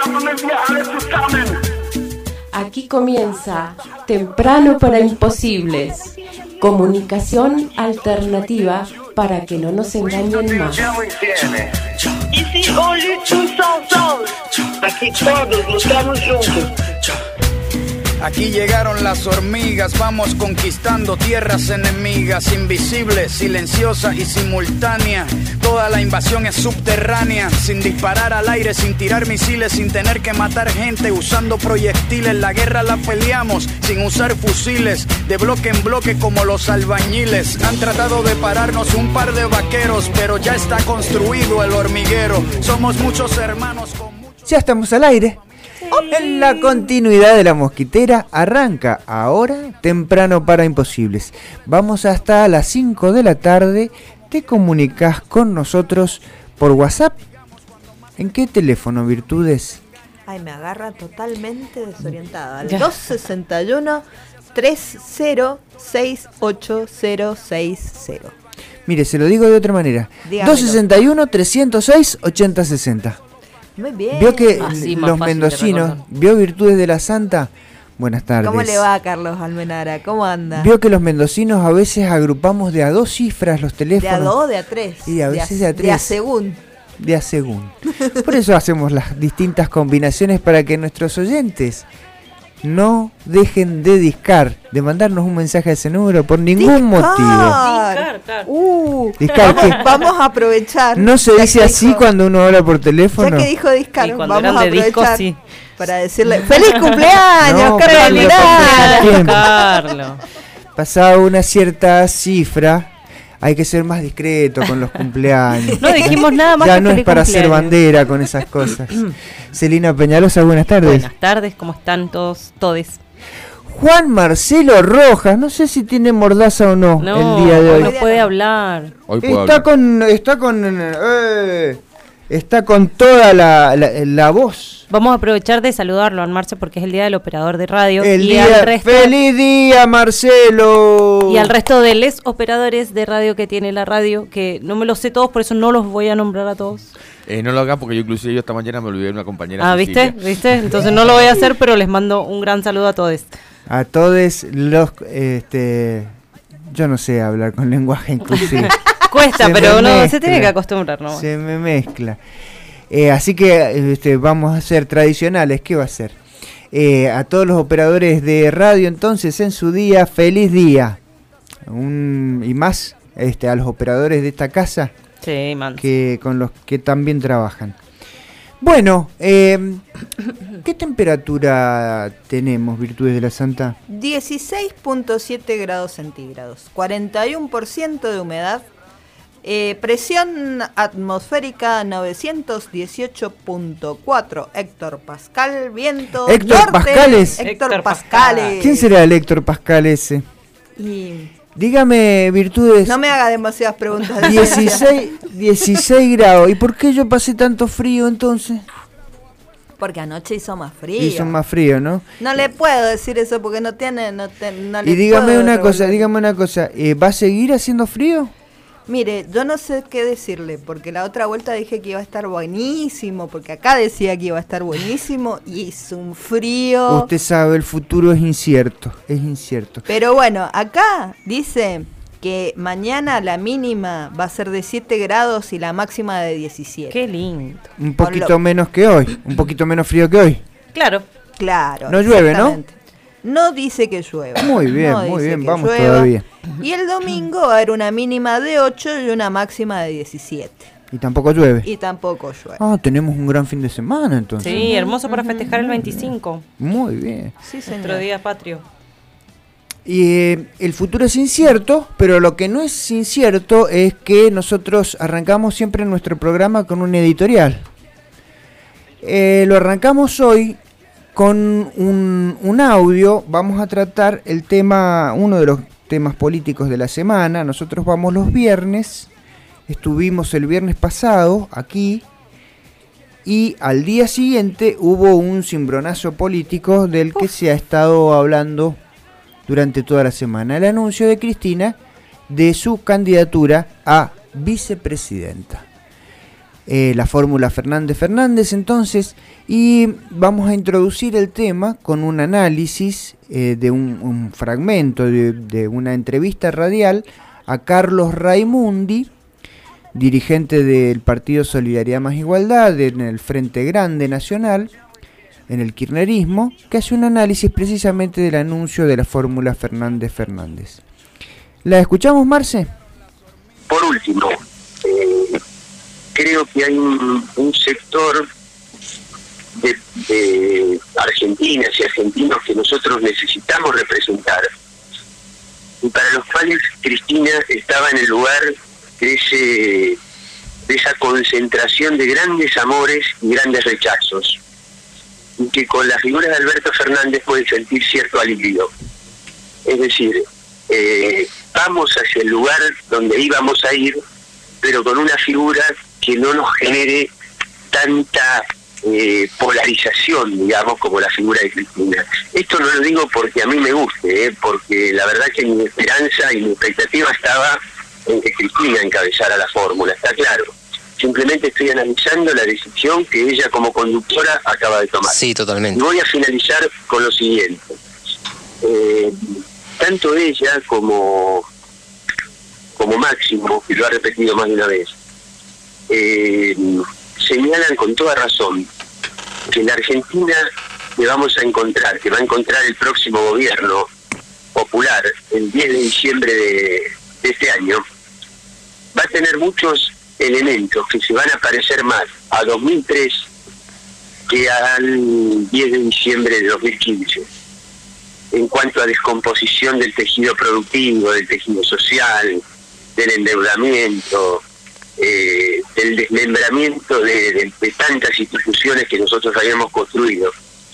Aquí comienza Temprano para Imposibles, comunicación alternativa para que no nos engañen más. Y si only two songs, aquí todos luchamos juntos. Aquí llegaron las hormigas, vamos conquistando tierras enemigas, invisibles, silenciosa y simultánea. Toda la invasión es subterránea, sin disparar al aire, sin tirar misiles, sin tener que matar gente, usando proyectiles. La guerra la peleamos sin usar fusiles, de bloque en bloque como los albañiles. Han tratado de pararnos un par de vaqueros, pero ya está construido el hormiguero. Somos muchos hermanos con muchos... Ya estamos al aire. En la continuidad de La Mosquitera arranca ahora Temprano para Imposibles. Vamos hasta las 5 de la tarde. Te comunicas con nosotros por WhatsApp. ¿En qué teléfono, Virtudes? Ay, me agarra totalmente desorientada. Al 261-306-8060. Mire, se lo digo de otra manera. Dígamelo. 261-306-8060. Muy bien. Vio que Así, más los fácil de mendocinos, recordar. vio Virtudes de la Santa. Buenas tardes. ¿Cómo le va a Carlos Almenara? ¿Cómo anda? Vio que los mendocinos a veces agrupamos de a 2 cifras los ¿De teléfonos. a 2 de a 3? Y a veces de a 3. De a según. De a según. Por eso hacemos las distintas combinaciones para que nuestros oyentes no dejen de discar, de mandarnos un mensaje a ese número por ningún motivo. Discar, claro. Discar, ¿qué? Vamos a aprovechar. No se ya dice que así dijo- cuando uno habla por teléfono. Ya que dijo discar, Y cuando vamos eran a de disco, aprovechar sí. para decirle ¡Feliz cumpleaños, No, Carlos Carlos, Almenara! Bien. Carlos. Pasada una cierta cifra, hay que ser más discreto con los cumpleaños. No dijimos nada más Ya que no es feliz para hacer cumpleaños. bandera con esas cosas. Celina Peñalosa, buenas tardes. Buenas tardes, ¿cómo están todos, todes? Juan Marcelo Rojas, no sé si tiene mordaza o no, No, el día de hoy. no puede hablar. Hoy puedo Está con toda la voz. Vamos a aprovechar de saludarlo a Marce porque es el día del operador de radio. ¡Feliz día, Marcelo! Y al resto de les operadores de radio que tiene la radio, que no me los sé todos, por eso no los voy a nombrar a todos. No lo hagan porque yo inclusive esta mañana me olvidé de una compañera. Ah, ¿viste? Cecilia. ¿Viste? Entonces no lo voy a hacer, pero les mando un gran saludo a todos. A todos los... yo no sé hablar con lenguaje inclusivo. Cuesta, Se pero me no, se tiene mezcla. que acostumbrar, ¿no? Se me mezcla. Así que vamos a ser tradicionales. ¿Qué va a ser? A todos los operadores de radio, entonces, en su día, feliz día. Y más a los operadores de esta casa Sí, man. que con los que también trabajan. Bueno, ¿qué temperatura tenemos, Virtudes de la Santa? 16.7 grados centígrados, 41% de humedad, presión atmosférica 918.4 hectopascal, viento Héctor norte, Pascales. Héctor Pascales. ¿Quién será el Héctor Pascal ese? Y Dígame, Virtudes. no me haga demasiadas preguntas. 16 grados. ¿Y por qué yo pasé tanto frío entonces? Porque anoche hizo más frío. Hizo más frío, ¿no? No le puedo decir eso porque no tiene, no le Y dígame puedo una cosa, revolver. ¿va a seguir haciendo frío? Mire, yo no sé qué decirle, porque la otra vuelta dije que iba a estar buenísimo, porque acá decía que iba a estar buenísimo y hizo un frío. Usted sabe, el futuro es incierto, Pero bueno, acá dice que mañana la mínima va a ser de 7 grados y la máxima de 17. Qué lindo. Un poquito menos que hoy, un poquito menos frío que hoy. Claro. Claro. No llueve, ¿no? exactamente. No dice que llueva. Muy bien, No muy dice bien, que vamos llueva. todavía. Y el domingo va a haber una mínima de 8 y una máxima de 17. Y tampoco llueve. Y tampoco llueve. Ah, tenemos un gran fin de semana entonces. Sí, hermoso para festejar el 25. Muy bien. Sí, Nuestro señor. día patrio. Y el futuro es incierto, pero lo que no es incierto es que nosotros arrancamos siempre nuestro programa con un editorial. Lo arrancamos hoy con un audio. Vamos a tratar el tema, uno de los temas políticos de la semana. Nosotros vamos los viernes, estuvimos el viernes pasado aquí y al día siguiente hubo un cimbronazo político del que se ha estado hablando durante toda la semana. El anuncio de Cristina de su candidatura a vicepresidenta. la fórmula Fernández-Fernández entonces, y vamos a introducir el tema con un análisis de un fragmento de una entrevista radial a Carlos Raimundi, dirigente del Partido Solidaridad Más Igualdad en el Frente Grande Nacional, en el kirchnerismo, que hace un análisis precisamente del anuncio de la fórmula Fernández-Fernández. ¿La escuchamos, Marce? Por último, creo que hay un sector de argentinas y argentinos que nosotros necesitamos representar, y para los cuales Cristina estaba en el lugar de esa concentración de grandes amores y grandes rechazos, y que con la figura de Alberto Fernández puede sentir cierto alivio. Es decir, vamos hacia el lugar donde íbamos a ir, pero con una figura que no nos genere tanta polarización, digamos, como la figura de Cristina. Esto no lo digo porque a mí me guste, porque la verdad que mi esperanza y mi expectativa estaba en que Cristina encabezara la fórmula, está claro. Simplemente estoy analizando la decisión que ella como conductora acaba de tomar. Sí, totalmente. Y voy a finalizar con lo siguiente. Tanto ella como Máximo, que lo ha repetido más de una vez, señalan con toda razón que la Argentina que vamos a encontrar, que va a encontrar el próximo gobierno popular el 10 de diciembre de este año, va a tener muchos elementos que se van a parecer más a 2003 que al 10 de diciembre de 2015, en cuanto a descomposición del tejido productivo, del tejido social, del endeudamiento, del desmembramiento de tantas instituciones que nosotros habíamos construido.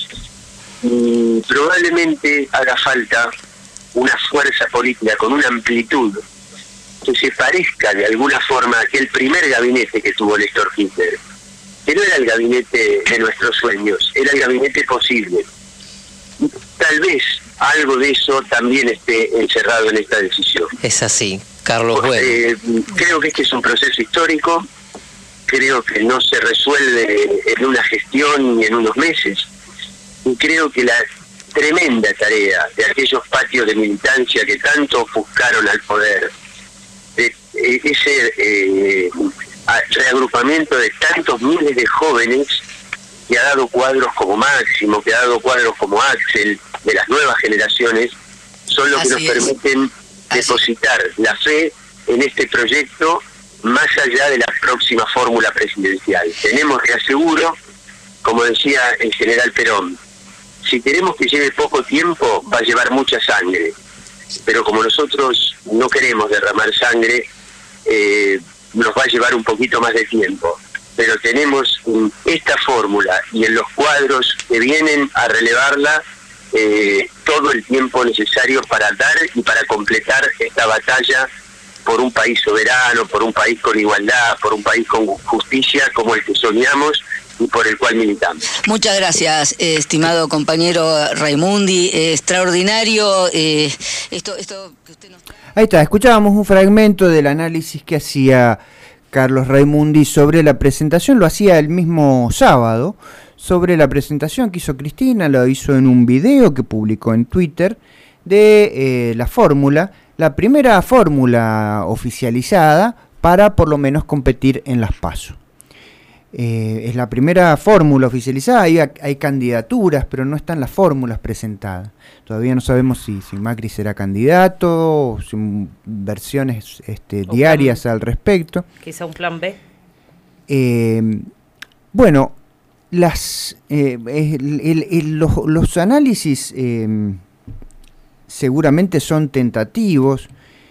Y probablemente haga falta una fuerza política con una amplitud que se parezca de alguna forma a aquel primer gabinete que tuvo Néstor Kirchner, que no era el gabinete de nuestros sueños, era el gabinete posible. Y tal vez algo de eso también esté encerrado en esta decisión. Es así, Carlos. Creo que este es un proceso histórico, creo que no se resuelve en una gestión ni en unos meses, y creo que la tremenda tarea de aquellos patios de militancia que tanto ofuscaron al poder, de ese reagrupamiento de tantos miles de jóvenes que ha dado cuadros como Máximo, que ha dado cuadros como Axel, de las nuevas generaciones, son los que nos permiten depositar la fe en este proyecto más allá de la próxima fórmula presidencial. Tenemos que asegurar, como decía el general Perón, si queremos que lleve poco tiempo, va a llevar mucha sangre, pero como nosotros no queremos derramar sangre, nos va a llevar un poquito más de tiempo. Pero tenemos esta fórmula y en los cuadros que vienen a relevarla todo el tiempo necesario para dar y para completar esta batalla por un país soberano, por un país con igualdad, por un país con justicia como el que soñamos y por el cual militamos. Muchas gracias, estimado compañero Raimundi. Extraordinario esto que usted nos... Ahí está, escuchábamos un fragmento del análisis que hacía Carlos Raimundi sobre la presentación, lo hacía el mismo sábado, sobre la presentación que hizo Cristina, lo hizo en un video que publicó en Twitter de la fórmula, la primera fórmula oficializada para por lo menos competir en las PASO. Es la primera fórmula oficializada, hay candidaturas, pero no están las fórmulas presentadas. Todavía no sabemos si Macri será candidato, o si versiones diarias al respecto. Quizá un plan B. Bueno, los análisis seguramente son tentativos,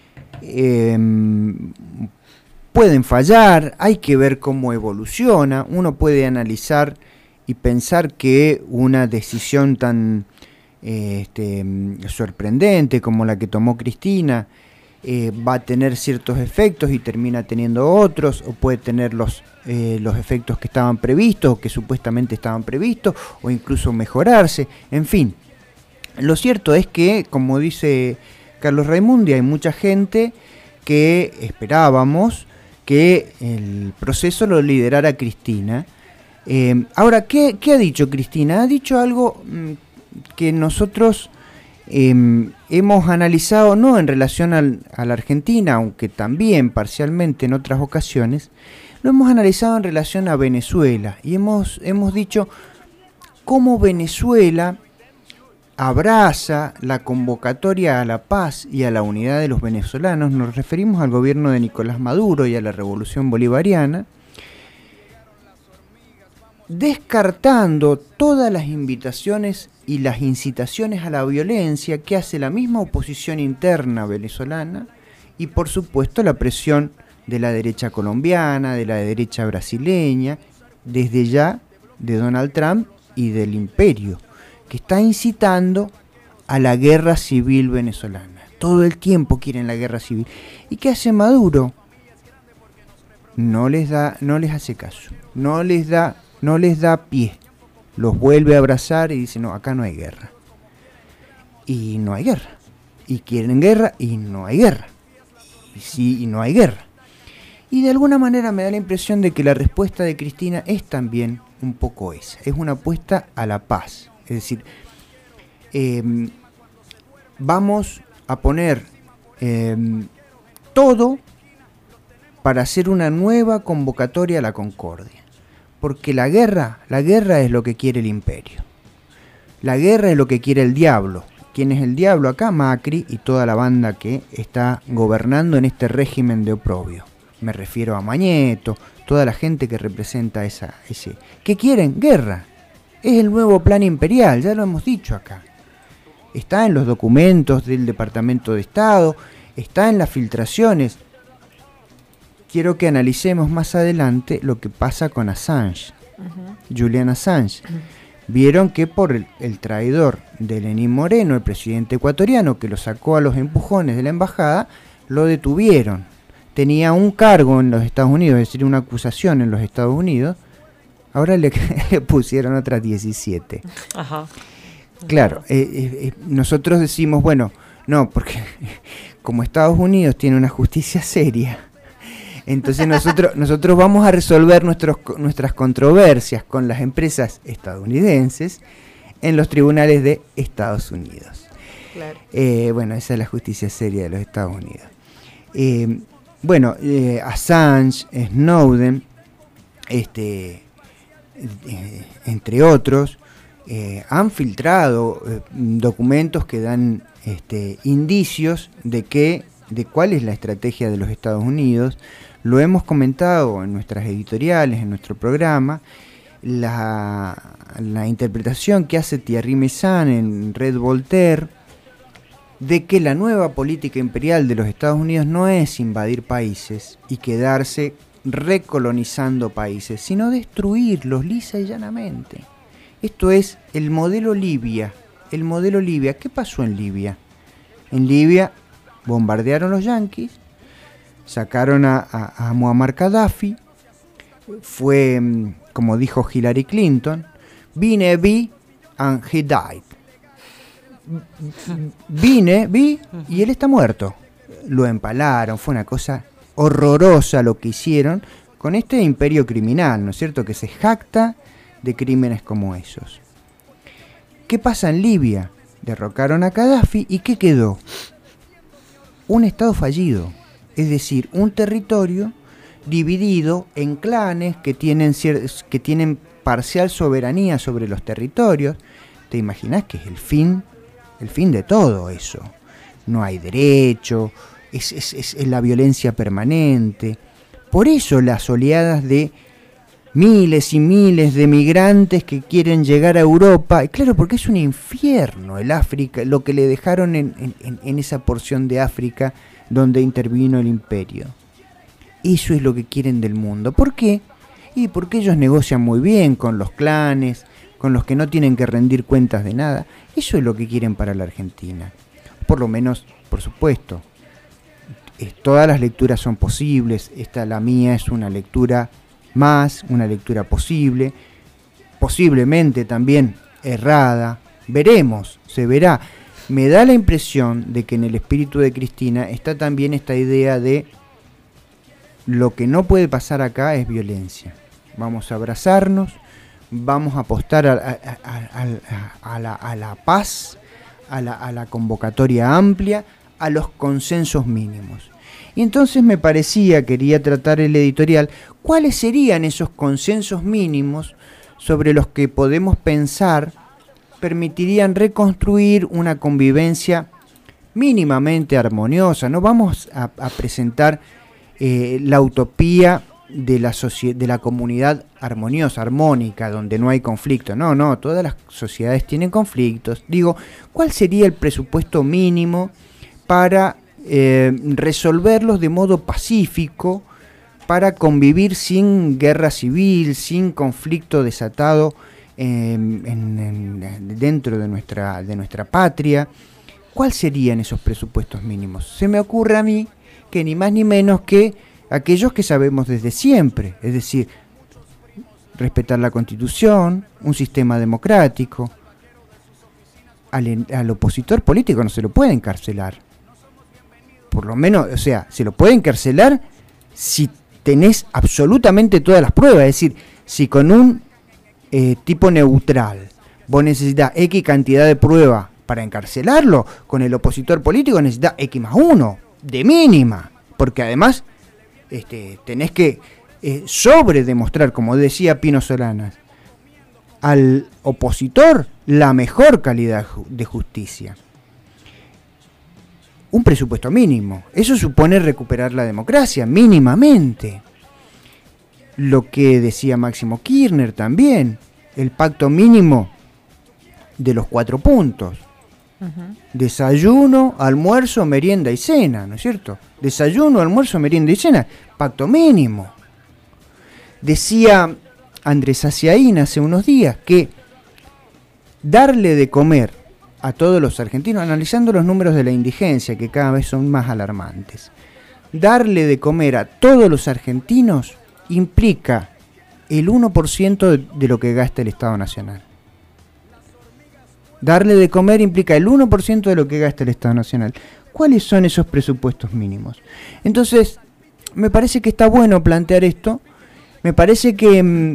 pueden fallar, hay que ver cómo evoluciona. Uno puede analizar y pensar que una decisión tan sorprendente como la que tomó Cristina va a tener ciertos efectos y termina teniendo otros, o puede tener los efectos que estaban previstos o que supuestamente estaban previstos, o incluso mejorarse. En fin, lo cierto es que, como dice Carlos Raimundi, hay mucha gente que esperábamos que el proceso lo liderara Cristina. Ahora, ¿qué ha dicho Cristina? Ha dicho algo que nosotros hemos analizado, no en relación a la Argentina, aunque también parcialmente en otras ocasiones, lo hemos analizado en relación a Venezuela, y hemos dicho cómo Venezuela abraza la convocatoria a la paz y a la unidad de los venezolanos. Nos referimos al gobierno de Nicolás Maduro y a la revolución bolivariana, descartando todas las invitaciones y las incitaciones a la violencia que hace la misma oposición interna venezolana, y por supuesto la presión de la derecha colombiana, de la derecha brasileña, desde ya de Donald Trump y del imperio, que está incitando a la guerra civil venezolana. Todo el tiempo quieren la guerra civil. ¿Y qué hace Maduro? No les hace caso, no les da pie. Los vuelve a abrazar y dice, no, acá no hay guerra. Y no hay guerra. Y quieren guerra y no hay guerra. Y sí, y no hay guerra. Y de alguna manera me da la impresión de que la respuesta de Cristina es también un poco esa. Es una apuesta a la paz. Es decir, vamos a poner todo para hacer una nueva convocatoria a la concordia. Porque la guerra es lo que quiere el imperio. La guerra es lo que quiere el diablo. ¿Quién es el diablo acá? Macri y toda la banda que está gobernando en este régimen de oprobio. Me refiero a Mañeto, toda la gente que representa ese. ¿Qué quieren? Guerra. Es el nuevo plan imperial, ya lo hemos dicho acá. Está en los documentos del Departamento de Estado, está en las filtraciones. Quiero que analicemos más adelante lo que pasa con Assange, Julian Assange. Vieron que por el traidor de Lenín Moreno, el presidente ecuatoriano, que lo sacó a los empujones de la embajada, lo detuvieron. Tenía un cargo en los Estados Unidos, es decir, una acusación en los Estados Unidos. Ahora le pusieron otras 17. Ajá. Claro, nosotros decimos, bueno, no, porque como Estados Unidos tiene una justicia seria, entonces nosotros vamos a resolver nuestras controversias con las empresas estadounidenses en los tribunales de Estados Unidos. Claro. Bueno, esa es la justicia seria de los Estados Unidos. Assange, Snowden, entre otros, han filtrado documentos que dan indicios de cuál es la estrategia de los Estados Unidos. Lo hemos comentado en nuestras editoriales, en nuestro programa. La interpretación que hace Thierry Meyssan en Red Voltaire de que la nueva política imperial de los Estados Unidos no es invadir países y quedarse recolonizando países, sino destruirlos lisa y llanamente. Esto es el modelo Libia. El modelo Libia. ¿Qué pasó en Libia? En Libia bombardearon los yanquis, sacaron a Muammar Gaddafi, fue, como dijo Hillary Clinton, vi and he died. Vi y él está muerto. Lo empalaron, fue una cosa horrorosa lo que hicieron con este imperio criminal, ¿no es cierto?, que se jacta de crímenes como esos. ¿Qué pasa en Libia? Derrocaron a Gaddafi y ¿qué quedó? Un estado fallido, es decir, un territorio dividido en clanes que tienen parcial soberanía sobre los territorios. ¿Te imaginas que es el fin de todo eso? No hay derecho, es la violencia permanente. Por eso las oleadas de miles y miles de migrantes que quieren llegar a Europa, y claro, porque es un infierno el África, lo que le dejaron en esa porción de África donde intervino el imperio. Eso es lo que quieren del mundo. ¿Por qué? Y porque ellos negocian muy bien con los clanes, con los que no tienen que rendir cuentas de nada. Eso es lo que quieren para la Argentina. Por lo menos, por supuesto, todas las lecturas son posibles. La mía es una lectura más, una lectura posible, posiblemente también errada. Veremos, se verá. Me da la impresión de que en el espíritu de Cristina está también esta idea de lo que no puede pasar acá es violencia. Vamos a abrazarnos, vamos a apostar a la paz, a la convocatoria amplia, a los consensos mínimos. Y entonces me parecía, quería tratar el editorial, cuáles serían esos consensos mínimos sobre los que podemos pensar permitirían reconstruir una convivencia mínimamente armoniosa. No vamos a presentar la utopía de la comunidad armoniosa, armónica, donde no hay conflicto. No, todas las sociedades tienen conflictos. Digo, ¿cuál sería el presupuesto mínimo para resolverlos de modo pacífico, para convivir sin guerra civil, sin conflicto desatado dentro de nuestra patria? ¿Cuáles serían esos presupuestos mínimos? Se me ocurre a mí que ni más ni menos que aquellos que sabemos desde siempre, es decir, respetar la Constitución, un sistema democrático. Al opositor político no se lo puede encarcelar. Por lo menos, o sea, se lo puede encarcelar si tenés absolutamente todas las pruebas. Es decir, si con un tipo neutral vos necesitas X cantidad de pruebas para encarcelarlo, con el opositor político necesitas X más 1, de mínima. Porque además tenés que sobredemostrar, como decía Pino Solanas, al opositor la mejor calidad de justicia. Un presupuesto mínimo. Eso supone recuperar la democracia, mínimamente. Lo que decía Máximo Kirchner también, el pacto mínimo de los 4 puntos. Uh-huh. Desayuno, almuerzo, merienda y cena, ¿no es cierto? Desayuno, almuerzo, merienda y cena, pacto mínimo. Decía Andrés Aciaín hace unos días que darle de comer a todos los argentinos, analizando los números de la indigencia, que cada vez son más alarmantes, darle de comer a todos los argentinos implica el 1% de lo que gasta el Estado Nacional. Darle de comer implica el 1% de lo que gasta el Estado Nacional. ¿Cuáles son esos presupuestos mínimos? Entonces, me parece que está bueno plantear esto. Me parece que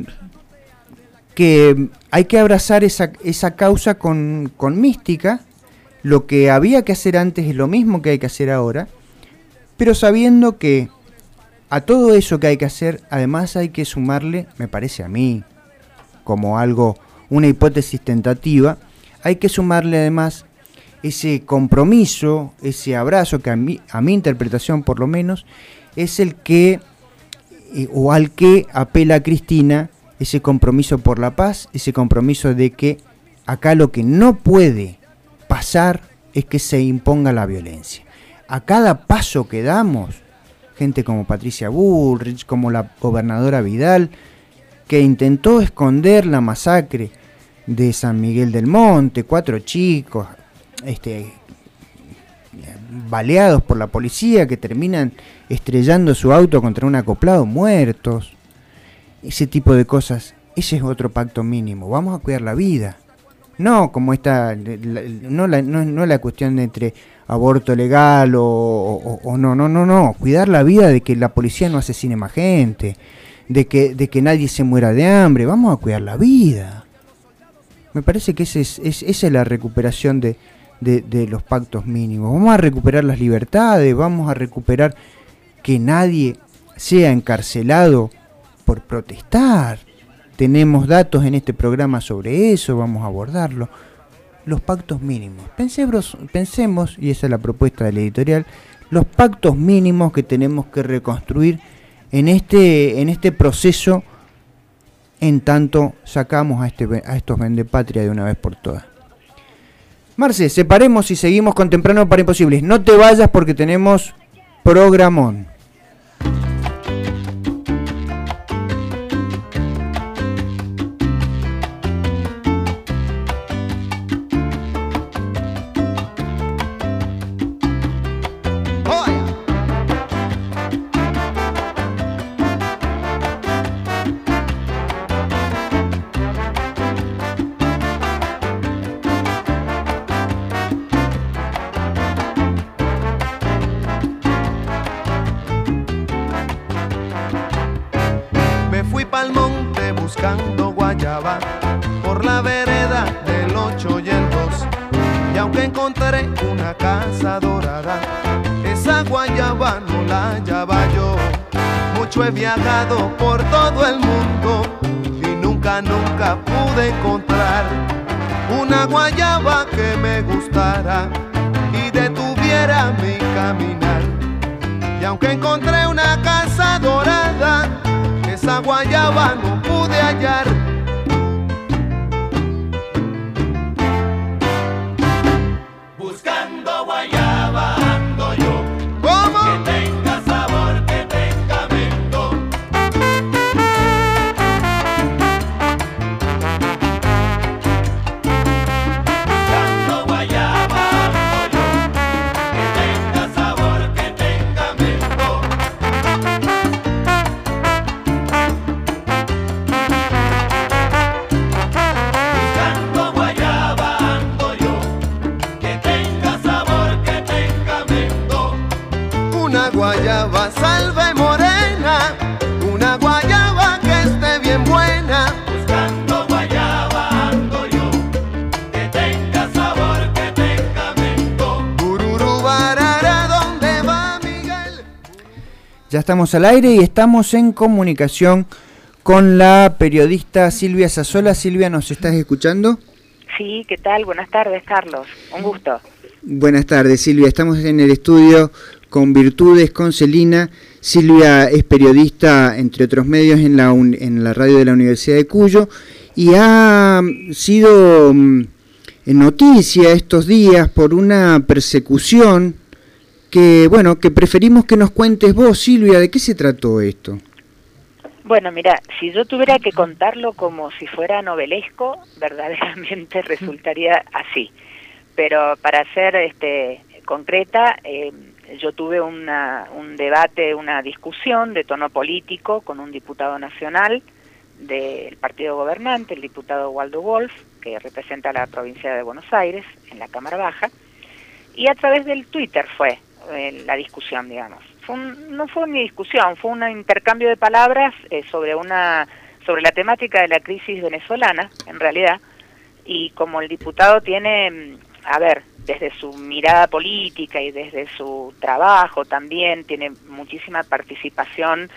hay que abrazar esa causa con mística. Lo que había que hacer antes es lo mismo que hay que hacer ahora, pero sabiendo que a todo eso que hay que hacer, además hay que sumarle, me parece a mí, como algo, una hipótesis tentativa, hay que sumarle además ese compromiso, ese abrazo que a mi interpretación por lo menos, es el que, o al que apela Cristina, ese compromiso por la paz, ese compromiso de que acá lo que no puede pasar es que se imponga la violencia. A cada paso que damos, gente como Patricia Bullrich, como la gobernadora Vidal, que intentó esconder la masacre de San Miguel del Monte, 4 chicos baleados por la policía que terminan estrellando su auto contra un acoplado, muertos. Ese tipo de cosas, ese es otro pacto mínimo. Vamos a cuidar la vida. No como esta, no la cuestión de entre aborto legal o no. Cuidar la vida de que la policía no asesine más gente, de que nadie se muera de hambre. Vamos a cuidar la vida. Me parece que esa es la recuperación de los pactos mínimos. Vamos a recuperar las libertades, vamos a recuperar que nadie sea encarcelado por protestar. Tenemos datos en este programa sobre eso, vamos a abordarlo. Los pactos mínimos. Pensemos, y esa es la propuesta del editorial, los pactos mínimos que tenemos que reconstruir en este proceso, en tanto sacamos a estos vendepatria de una vez por todas. Marce, separemos y seguimos con Temprano para Imposibles. No te vayas porque tenemos programón. monte buscando guayaba por la vereda del 8 y el 2. Y aunque encontré una casa dorada, esa guayaba no la hallaba yo. Mucho he viajado por todo el mundo y nunca pude encontrar una guayaba que me gustara y detuviera mi caminar. Y aunque encontré una casa dorada, esa guayaba no pude hallar. Buscando guayaba ando yo. ¿Cómo? Que tenga sabor, que tenga mento. Buscando guayaba ando yo. Que tenga sabor, que tenga mento. Buscando guayaba ando yo. Que tenga sabor, que tenga mento. Una guayaba salve morena, una guayaba que esté bien buena. Buscando guayaba ando yo. Que tenga sabor, que tenga mento. Bururu barara, ¿dónde va Miguel? Ya estamos al aire y estamos en comunicación con la periodista Silvia Sassola. Silvia, ¿nos estás escuchando? Sí, ¿qué tal? Buenas tardes, Carlos. Un gusto. Buenas tardes, Silvia. Estamos en el estudio con Virtudes, con Celina. Silvia es periodista, entre otros medios, en la radio de la Universidad de Cuyo y ha sido noticia estos días por una persecución que preferimos que nos cuentes vos, Silvia. ¿De qué se trató esto? Bueno, mira, si yo tuviera que contarlo como si fuera novelesco, verdaderamente resultaría así. Pero para ser concreta, yo tuve un debate, una discusión de tono político con un diputado nacional del partido gobernante, el diputado Waldo Wolf, que representa a la provincia de Buenos Aires en la Cámara Baja, y a través del Twitter fue la discusión, digamos. No fue ni discusión, fue un intercambio de palabras sobre la temática de la crisis venezolana, en realidad, y como el diputado tiene, desde su mirada política y desde su trabajo también, tiene muchísima participación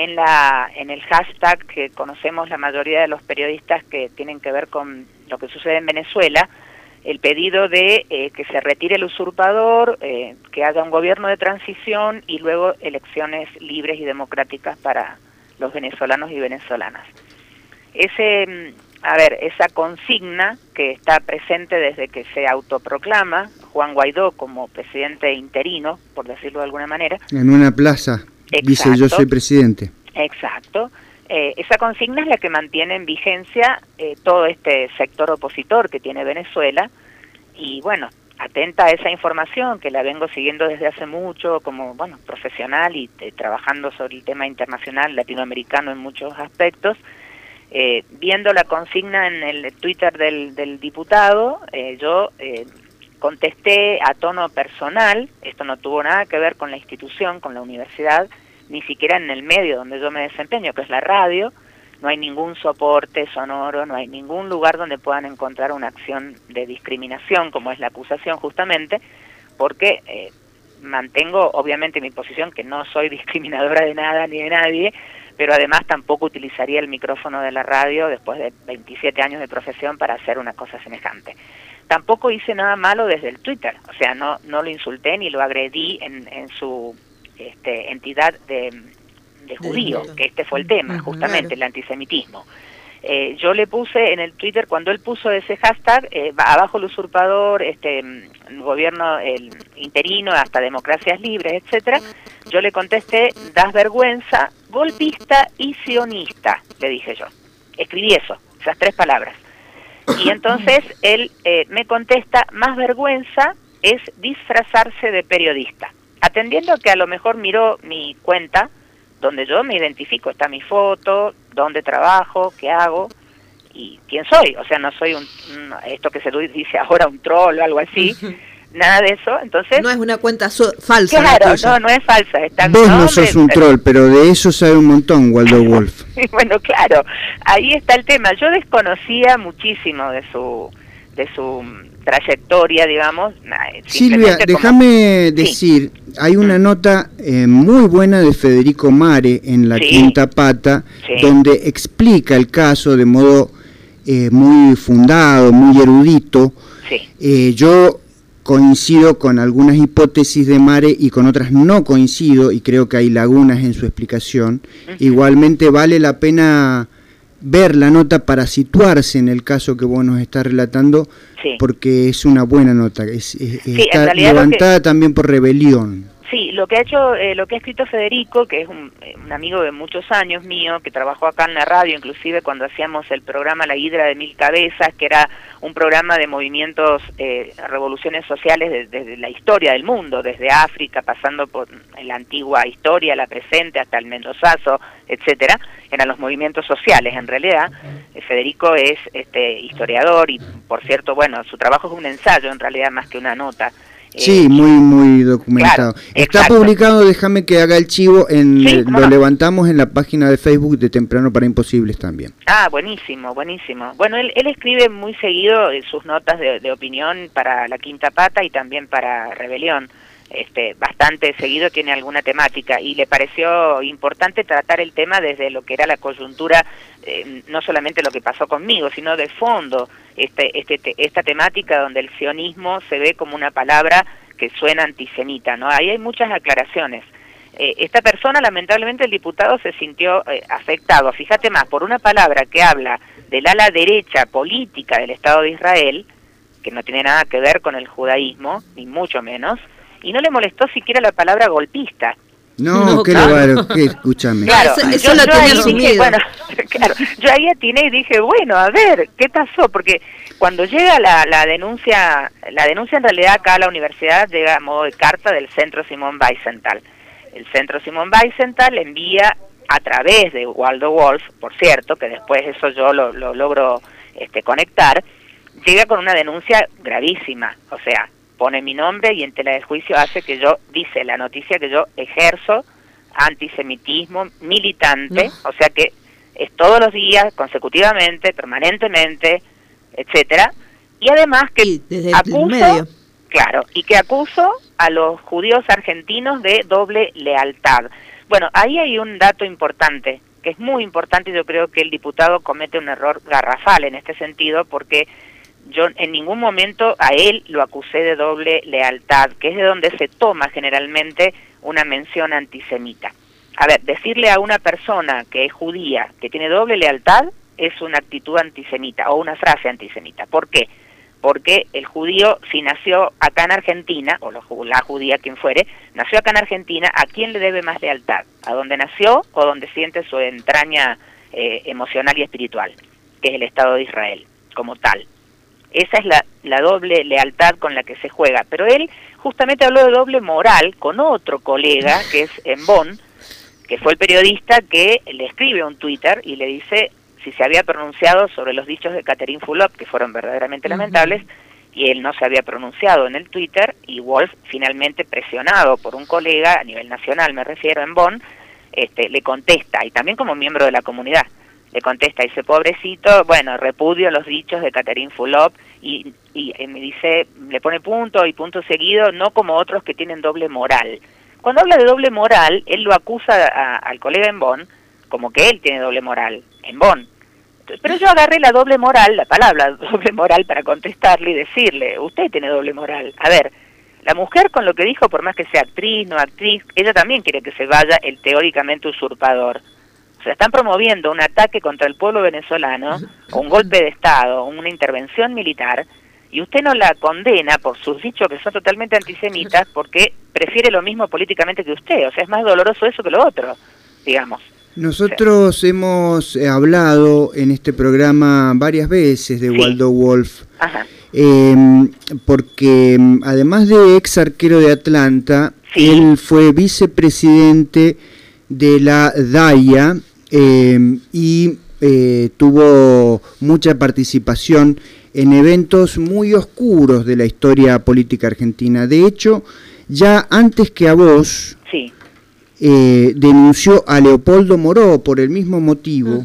en el hashtag que conocemos la mayoría de los periodistas que tienen que ver con lo que sucede en Venezuela, el pedido de que se retire el usurpador, que haya un gobierno de transición y luego elecciones libres y democráticas para los venezolanos y venezolanas. Esa consigna que está presente desde que se autoproclama Juan Guaidó como presidente interino, por decirlo de alguna manera. En una plaza, dice yo soy presidente. Exacto. Esa consigna es la que mantiene en vigencia todo este sector opositor que tiene Venezuela y bueno, atenta a esa información que la vengo siguiendo desde hace mucho como profesional y trabajando sobre el tema internacional latinoamericano en muchos aspectos. Viendo la consigna en el Twitter del diputado, yo contesté a tono personal. Esto no tuvo nada que ver con la institución, con la universidad, ni siquiera en el medio donde yo me desempeño, que es la radio. No hay ningún soporte sonoro, no hay ningún lugar donde puedan encontrar una acción de discriminación, como es la acusación justamente, porque mantengo obviamente mi posición, que no soy discriminadora de nada ni de nadie, pero además tampoco utilizaría el micrófono de la radio después de 27 años de profesión para hacer una cosa semejante. Tampoco hice nada malo desde el Twitter, o sea, no lo insulté ni lo agredí en su entidad de judío, que este fue el tema, justamente, el antisemitismo. Yo le puse en el Twitter, cuando él puso ese hashtag, abajo el usurpador, gobierno el interino, hasta democracias libres, etcétera, yo le contesté, das vergüenza, golpista y sionista, le dije yo. Escribí eso, esas 3 palabras. Y entonces él me contesta, más vergüenza es disfrazarse de periodista. Atendiendo que a lo mejor miró mi cuenta, donde yo me identifico, está mi foto, dónde trabajo, qué hago y quién soy. O sea, no soy esto que se dice ahora un troll o algo así. nada de eso, entonces... No es una cuenta falsa. Claro, no es falsa. Está Vos no sos un troll, pero de eso sabe un montón Waldo Wolf. Bueno, claro, ahí está el tema. Yo desconocía muchísimo de su trayectoria, digamos. Silvia, déjame decir, hay una nota muy buena de Federico Mare en La Quinta Pata, donde explica el caso de modo muy fundado, muy erudito. Yo coincido con algunas hipótesis de Mare y con otras no coincido, y creo que hay lagunas en su explicación. Igualmente vale la pena ver la nota para situarse en el caso que vos nos estás relatando, porque es una buena nota, está levantada también por rebelión. Sí, lo que ha escrito Federico, que es un amigo de muchos años mío, que trabajó acá en la radio, inclusive cuando hacíamos el programa La Hidra de Mil Cabezas, que era un programa de movimientos, revoluciones sociales desde la historia del mundo, desde África, pasando por la antigua historia, la presente, hasta el mendozazo, etcétera. Eran los movimientos sociales, en realidad. Federico es historiador y, por cierto, bueno, su trabajo es un ensayo, en realidad, más que una nota. Sí, muy documentado. Claro, está publicado, déjame que haga el chivo, lo levantamos en la página de Facebook de Temprano para Imposibles también. Ah, buenísimo. Bueno, él escribe muy seguido sus notas de opinión para La Quinta Pata y también para Rebelión. Bastante seguido tiene alguna temática y le pareció importante tratar el tema desde lo que era la coyuntura, no solamente lo que pasó conmigo, sino de fondo, esta temática donde el sionismo se ve como una palabra que suena antisemita, ¿no? Ahí hay muchas aclaraciones. Esta persona, lamentablemente, el diputado se sintió afectado, fíjate más, por una palabra que habla del ala derecha política del Estado de Israel, que no tiene nada que ver con el judaísmo, ni mucho menos, y no le molestó siquiera la palabra golpista. No, escúchame. Claro, eso lo tenía asumido. Bueno, claro, yo ahí atiné y dije, bueno, a ver, ¿qué pasó? Porque cuando llega la denuncia en realidad acá a la universidad llega a modo de carta del Centro Simón Wiesenthal. El Centro Simón Wiesenthal envía a través de Waldo Wolf, por cierto, que después eso yo lo logro conectar, llega con una denuncia gravísima, o sea, pone mi nombre y en tela de juicio dice la noticia que yo ejerzo antisemitismo militante, o sea que es todos los días, consecutivamente, permanentemente, etcétera, y además que acuso a los judíos argentinos de doble lealtad. Bueno, ahí hay un dato importante, que es muy importante, y yo creo que el diputado comete un error garrafal en este sentido, porque yo en ningún momento a él lo acusé de doble lealtad, que es de donde se toma generalmente una mención antisemita. A ver, decirle a una persona que es judía, que tiene doble lealtad, es una actitud antisemita o una frase antisemita. ¿Por qué? Porque el judío, si nació acá en Argentina, o la judía, quien fuere, nació acá en Argentina, ¿a quién le debe más lealtad? ¿A dónde nació o donde siente su entraña emocional y espiritual? Que es el Estado de Israel, como tal. Esa es la doble lealtad con la que se juega. Pero él justamente habló de doble moral con otro colega, que es en Bonn, que fue el periodista que le escribe un Twitter y le dice si se había pronunciado sobre los dichos de Catherine Fulop, que fueron verdaderamente lamentables, y él no se había pronunciado en el Twitter, y Wolf, finalmente presionado por un colega, a nivel nacional me refiero, en Bonn, le contesta, y también como miembro de la comunidad, le contesta, dice, pobrecito, bueno, repudio los dichos de Catherine Fulop, y me dice, le pone punto y punto seguido, no como otros que tienen doble moral. Cuando habla de doble moral, él lo acusa al colega en Bonn, como que él tiene doble moral, en Bonn. Pero yo agarré la doble moral, la palabra doble moral, para contestarle y decirle, usted tiene doble moral. A ver, la mujer con lo que dijo, por más que sea actriz, no actriz, ella también quiere que se vaya el teóricamente usurpador. O sea, están promoviendo un ataque contra el pueblo venezolano, o un golpe de Estado, o una intervención militar, y usted no la condena por sus dichos que son totalmente antisemitas, porque prefiere lo mismo políticamente que usted. O sea, es más doloroso eso que lo otro, digamos. Nosotros hemos hablado en este programa varias veces de Waldo Wolf, porque además de ex arquero de Atlanta, él fue vicepresidente de la DAIA y tuvo mucha participación en eventos muy oscuros de la historia política argentina. De hecho, ya antes que a vos, sí, denunció a Leopoldo Moró por el mismo motivo,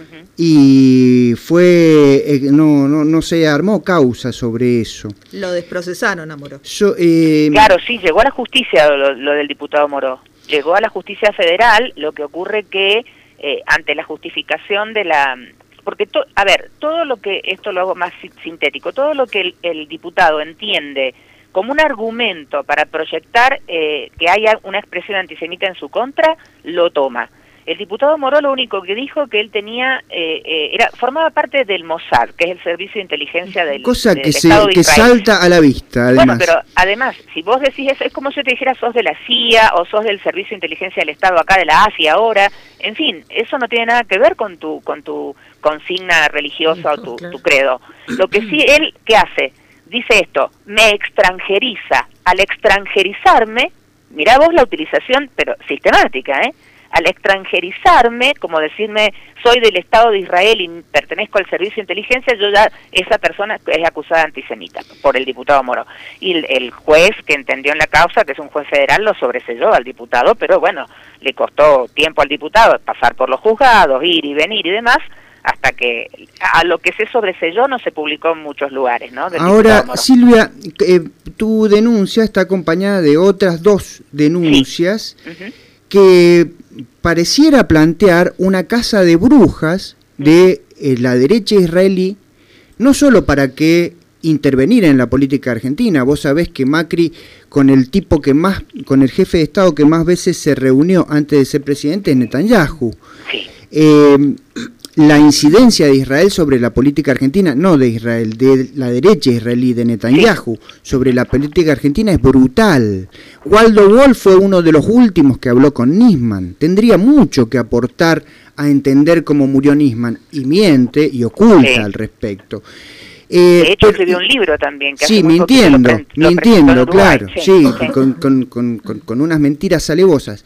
y fue no se armó causa sobre eso. Lo desprocesaron a Moró. Claro, sí, llegó a la justicia lo del diputado Moró. Llegó a la justicia federal, lo que ocurre que ante la justificación de la... Porque, a ver, todo lo que, esto lo hago más sintético, todo lo que el diputado entiende como un argumento para proyectar que haya una expresión antisemita en su contra, lo toma. El diputado Moró lo único que dijo que él tenía, formaba parte del Mossad, que es el servicio de inteligencia del cosa del que Estado de Israel. salta a la vista, además. Bueno, pero además, si vos decís eso, es como si yo te dijera sos de la CIA o sos del servicio de inteligencia del Estado acá de la AFI ahora. En fin, eso no tiene nada que ver con tu consigna religiosa o tu credo. Lo que sí él, ¿qué hace? Dice esto, me extranjeriza. Al extranjerizarme, mirá vos la utilización, pero sistemática, al extranjerizarme, como decirme, soy del Estado de Israel y pertenezco al servicio de inteligencia, yo ya, esa persona es acusada de antisemita por el diputado Moró. Y el juez que entendió en la causa, que es un juez federal, lo sobreselló al diputado, pero bueno, le costó tiempo al diputado pasar por los juzgados, ir y venir y demás, hasta que a lo que se sobreselló no se publicó en muchos lugares, ¿no? Ahora, Silvia, tu denuncia está acompañada de otras 2 denuncias, sí, que pareciera plantear una caza de brujas de la derecha israelí, no solo para que intervenir en la política argentina. Vos sabés que Macri, con el jefe de Estado que más veces se reunió antes de ser presidente, es Netanyahu. Sí. La incidencia de Israel sobre la política argentina, no de Israel, de la derecha israelí, de Netanyahu, sobre la política argentina es brutal. Waldo Wolf fue uno de los últimos que habló con Nisman. Tendría mucho que aportar a entender cómo murió Nisman, y miente y oculta al respecto. De hecho, escribió un libro también. Que sí, mintiendo, claro, sí, con unas mentiras alevosas.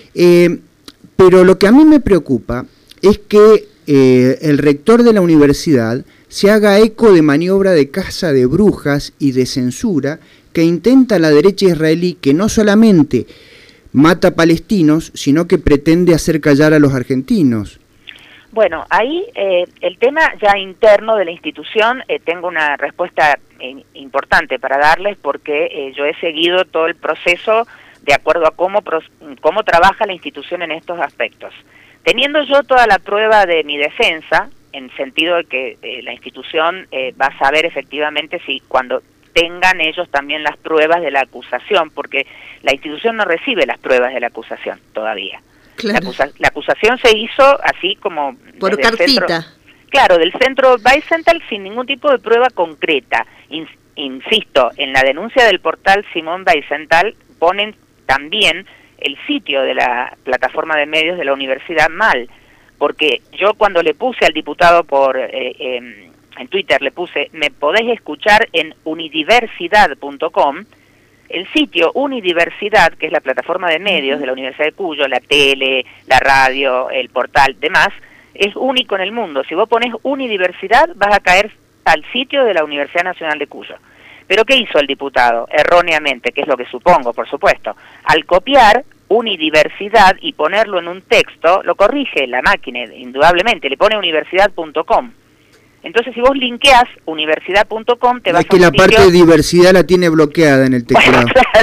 Pero lo que a mí me preocupa es que el rector de la universidad se haga eco de maniobra de caza de brujas y de censura que intenta la derecha israelí, que no solamente mata palestinos, sino que pretende hacer callar a los argentinos. Bueno, ahí el tema ya interno de la institución, tengo una respuesta importante para darles, porque yo he seguido todo el proceso de acuerdo a cómo trabaja la institución en estos aspectos. Teniendo yo toda la prueba de mi defensa, en sentido de que la institución va a saber efectivamente si cuando tengan ellos también las pruebas de la acusación, porque la institución no recibe las pruebas de la acusación todavía. Claro. La acusación se hizo así como... por cartita. Claro, del centro Weisenthal sin ningún tipo de prueba concreta. Insisto, en la denuncia del portal Simón Weisenthal ponen también el sitio de la plataforma de medios de la universidad mal, porque yo cuando le puse al diputado en Twitter, le puse, me podés escuchar en unidiversidad.com, el sitio Unidiversidad, que es la plataforma de medios de la Universidad de Cuyo, la tele, la radio, el portal, demás, es único en el mundo. Si vos pones Unidiversidad, vas a caer al sitio de la Universidad Nacional de Cuyo. Pero ¿qué hizo el diputado? Erróneamente, que es lo que supongo, por supuesto. Al copiar unidiversidad y ponerlo en un texto, lo corrige la máquina, indudablemente, le pone universidad.com. Entonces, si vos linkeás universidad.com, te vas a un sitio... Es que la parte de diversidad la tiene bloqueada en el teclado.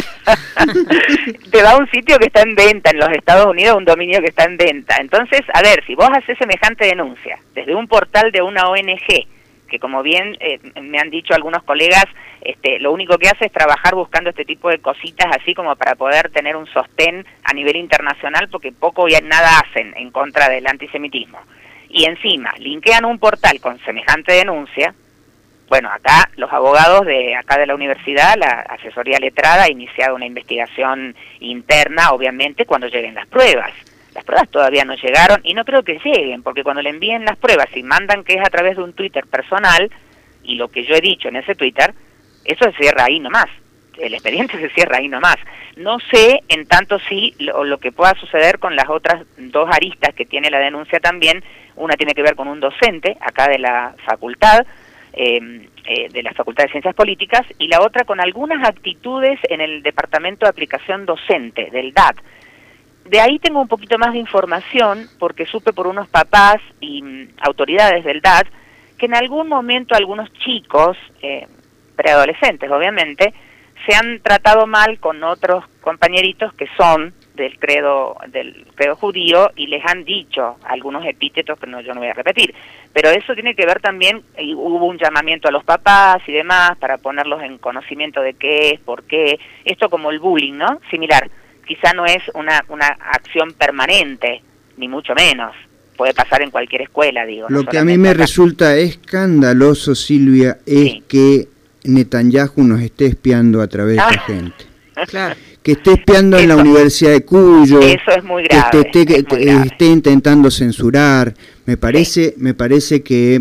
Te va a un sitio que está en venta en los Estados Unidos, un dominio que está en venta. Entonces, a ver, si vos haces semejante denuncia desde un portal de una ONG, que como bien me han dicho algunos colegas, lo único que hace es trabajar buscando este tipo de cositas así como para poder tener un sostén a nivel internacional, porque poco y nada hacen en contra del antisemitismo. Y encima, linkean un portal con semejante denuncia. Bueno, acá los abogados de acá de la universidad, la asesoría letrada, ha iniciado una investigación interna, obviamente, cuando lleguen las pruebas. Las pruebas todavía no llegaron y no creo que lleguen, porque cuando le envíen las pruebas y mandan que es a través de un Twitter personal, y lo que yo he dicho en ese Twitter, eso se cierra ahí nomás. El expediente se cierra ahí nomás. No sé, en tanto sí, lo que pueda suceder con las otras 2 aristas que tiene la denuncia también. Una tiene que ver con un docente acá de la facultad, de la Facultad de Ciencias Políticas, y la otra con algunas actitudes en el Departamento de Aplicación Docente del DAT. De ahí tengo un poquito más de información, porque supe por unos papás y autoridades del DAT que en algún momento algunos chicos, preadolescentes obviamente, se han tratado mal con otros compañeritos que son del credo judío y les han dicho algunos epítetos que yo no voy a repetir. Pero eso tiene que ver también, y hubo un llamamiento a los papás y demás para ponerlos en conocimiento de qué es, por qué, esto como el bullying, ¿no? Similar, quizá no es una acción permanente, ni mucho menos. Puede pasar en cualquier escuela, digo. Lo que a mí me resulta escandaloso, Silvia, es que Netanyahu nos esté espiando a través de esta gente. Claro. Que esté espiando en la Universidad de Cuyo, eso es muy grave, que esté intentando censurar. Me parece que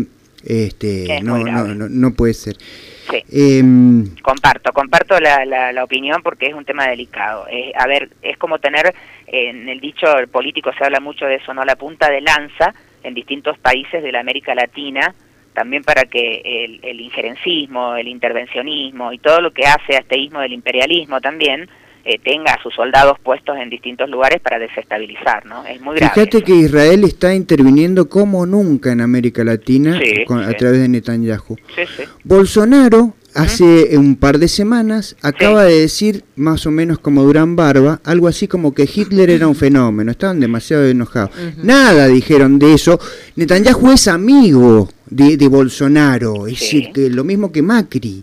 no puede ser. Sí. Comparto la opinión, porque es un tema delicado. A ver, es como tener, en el dicho político se habla mucho de eso, ¿no? La punta de lanza en distintos países de la América Latina, también para que el injerencismo, el intervencionismo y todo lo que hace ateísmo del imperialismo también tenga a sus soldados puestos en distintos lugares para desestabilizar, ¿no? Es muy grave. Fíjate que Israel está interviniendo como nunca en América Latina a través de Netanyahu. Sí. Bolsonaro hace un par de semanas acaba de decir, más o menos como Durán Barba, algo así como que Hitler era un fenómeno. Estaban demasiado enojados. Nada dijeron de eso. Netanyahu es amigo de Bolsonaro, es decir, que lo mismo que Macri.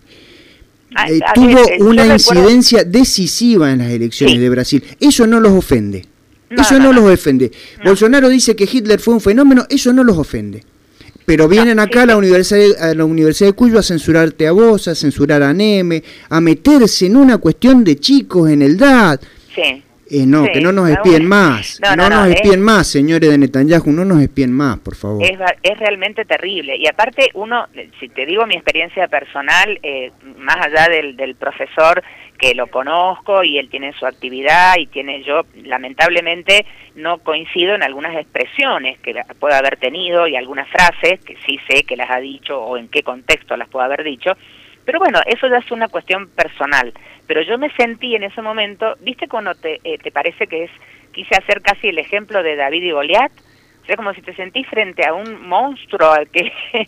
Tuvo una incidencia decisiva en las elecciones de Brasil. Eso no los ofende. No los ofende. Bolsonaro dice que Hitler fue un fenómeno, eso no los ofende. Pero vienen acá a la Universidad de Cuyo a censurarte a vos, a censurar a Neme, a meterse en una cuestión de chicos en el DAT. Que no nos espíen más. No nos espíen más, señores de Netanyahu, no nos espíen más, por favor. Es realmente terrible. Y aparte, si te digo mi experiencia personal, más allá del profesor que lo conozco y él tiene su actividad y yo lamentablemente no coincido en algunas expresiones que puede haber tenido y algunas frases que sí sé que las ha dicho o en qué contexto las puede haber dicho. Pero bueno, eso ya es una cuestión personal. Pero yo me sentí en ese momento, ¿viste cuando te parece que quise hacer casi el ejemplo de David y Goliat? O sea, como si te sentís frente a un monstruo que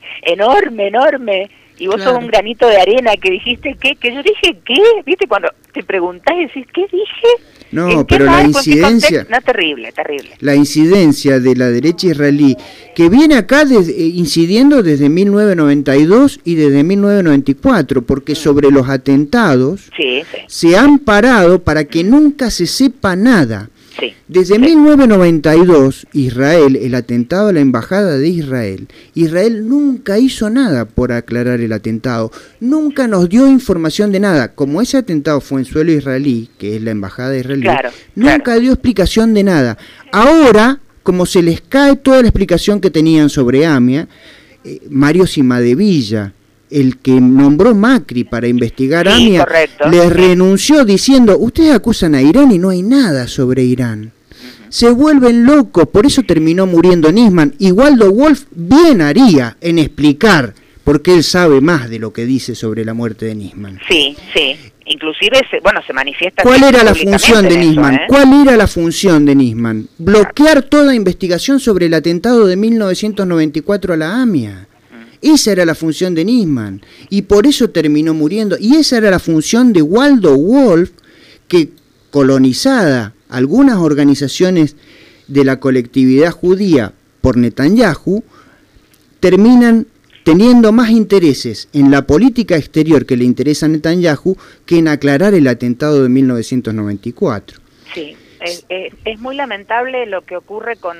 enorme, y vos sos un granito de arena que dijiste, ¿qué? Que yo dije, ¿qué? ¿Viste? Cuando te preguntás y decís, ¿qué dije? No, pero la incidencia... No, terrible. La incidencia de la derecha israelí, que viene acá incidiendo desde 1992 y desde 1994, porque sobre los atentados se han parado para que nunca se sepa nada. Desde 1992, Israel, el atentado a la embajada de Israel nunca hizo nada por aclarar el atentado, nunca nos dio información de nada. Como ese atentado fue en suelo israelí, que es la embajada israelí, nunca dio explicación de nada. Ahora, como se les cae toda la explicación que tenían sobre AMIA, Mario Cimadevilla, el que nombró Macri para investigar AMIA, les renunció diciendo, ustedes acusan a Irán y no hay nada sobre Irán. Se vuelven locos, por eso terminó muriendo Nisman. Y Waldo Wolf bien haría en explicar, porque él sabe más de lo que dice sobre la muerte de Nisman. Sí. Inclusive, se manifiesta... ¿Cuál era la función de Nisman? ¿Cuál era la función de Nisman? Bloquear toda investigación sobre el atentado de 1994 a la AMIA. Esa era la función de Nisman, y por eso terminó muriendo. Y esa era la función de Waldo Wolf, que colonizada algunas organizaciones de la colectividad judía por Netanyahu, terminan teniendo más intereses en la política exterior que le interesa a Netanyahu que en aclarar el atentado de 1994. Sí, es muy lamentable lo que ocurre con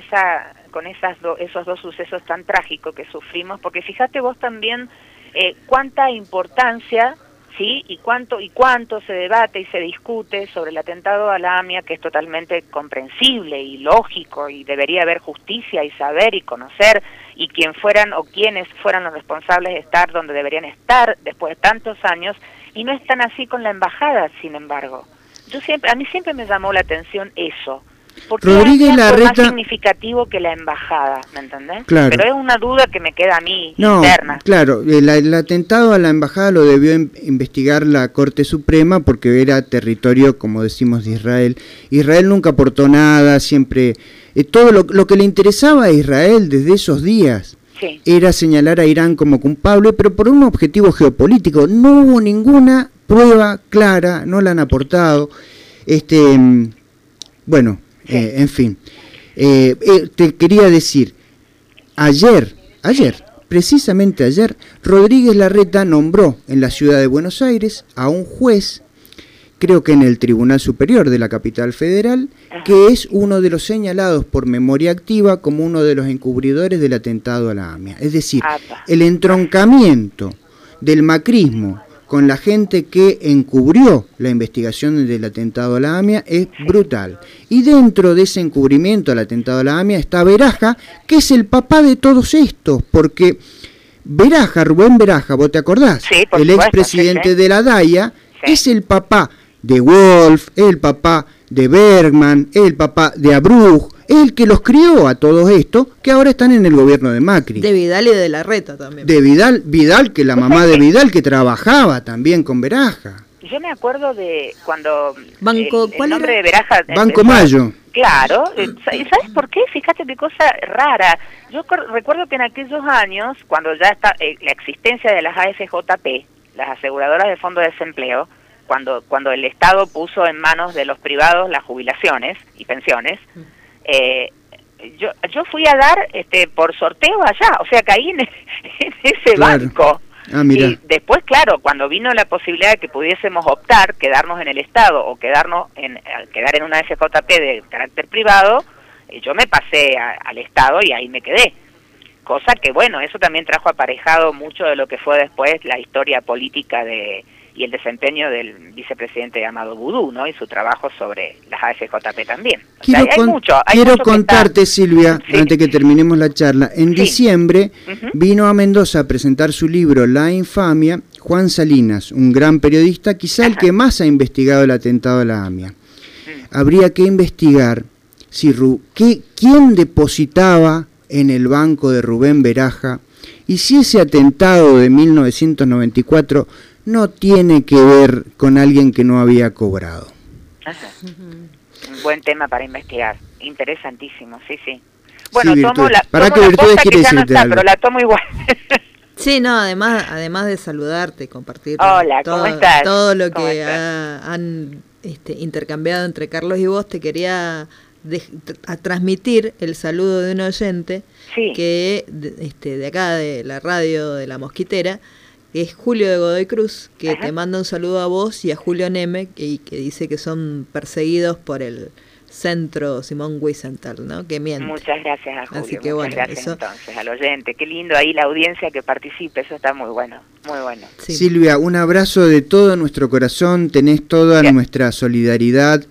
esos dos sucesos tan trágicos que sufrimos, porque fíjate vos también cuánta importancia, sí, y cuánto se debate y se discute sobre el atentado a la AMIA, que es totalmente comprensible y lógico, y debería haber justicia y saber y conocer, y quienes fueran los responsables de estar donde deberían estar después de tantos años, y no están así con la embajada, sin embargo. A mí siempre me llamó la atención eso, Porque Rodríguez fue más Larreta... significativo que la embajada, ¿me entendés? Claro. Pero es una duda que me queda a mí No, interna. claro, el atentado a la embajada lo debió investigar la Corte Suprema porque era territorio, como decimos, de Israel. Israel nunca aportó nada, siempre... todo lo que le interesaba a Israel desde esos días era señalar a Irán como culpable, pero por un objetivo geopolítico. No hubo ninguna prueba clara, no la han aportado. Bueno, en fin. Te quería decir, ayer, precisamente ayer, Rodríguez Larreta nombró en la ciudad de Buenos Aires a un juez, creo que en el Tribunal Superior de la Capital Federal, que es uno de los señalados por Memoria Activa como uno de los encubridores del atentado a la AMIA. Es decir, el entroncamiento del macrismo con la gente que encubrió la investigación del atentado a la AMIA es brutal. Y dentro de ese encubrimiento al atentado a la AMIA está Beraja, que es el papá de todos estos, porque Beraja, Rubén Beraja, ¿vos te acordás? Sí, por el supuesto, expresidente de la DAIA, es el papá de Wolf, el papá de Bergman, el papá de Abruj, el que los crió a todos estos, que ahora están en el gobierno de Macri. De Vidal y de Larreta también. De Vidal, que la mamá de Vidal, que trabajaba también con Beraja. Yo me acuerdo de cuando Banco, el nombre de Beraja... Banco Mayo. Claro, ¿sabes por qué? Fíjate qué cosa rara. Yo recuerdo que en aquellos años, cuando ya está la existencia de las AFJP, las aseguradoras de fondo de desempleo, cuando el Estado puso en manos de los privados las jubilaciones y pensiones, yo fui a dar por sorteo allá, o sea, caí en ese banco. Mira. Y después, claro, cuando vino la posibilidad de que pudiésemos optar, quedarnos en el Estado o quedar en una FJP de carácter privado, yo me pasé al Estado y ahí me quedé. Cosa que, bueno, eso también trajo aparejado mucho de lo que fue después la historia política y el desempeño del vicepresidente Amado Boudou, ¿no? Y su trabajo sobre las AFJP también. O sea, quiero contarte, Silvia, antes que terminemos la charla, en diciembre vino a Mendoza a presentar su libro La Infamia, Juan Salinas, un gran periodista, quizá el que más ha investigado el atentado a la AMIA. Habría que investigar quién depositaba en el banco de Rubén Beraja y si ese atentado de 1994 no tiene que ver con alguien que no había cobrado. Un buen tema para investigar, interesantísimo, sí. Bueno, sí, tomo la para que Virtudes quiere que ya no decirte está, algo. pero la tomo igual. Sí, no, además de saludarte, compartir Hola, ¿cómo estás? todo lo que han intercambiado entre Carlos y vos, te quería transmitir el saludo de un oyente que de acá de la radio de La Mosquitera, que es Julio de Godoy Cruz, que te manda un saludo a vos y a Julio Neme, que dice que son perseguidos por el centro Simón Wiesenthal, ¿no? Que miente. Muchas gracias a Julio. Así que muchas gracias entonces al oyente. Qué lindo ahí la audiencia que participe, eso está muy bueno, muy bueno. Sí. Silvia, un abrazo de todo nuestro corazón, tenés toda nuestra solidaridad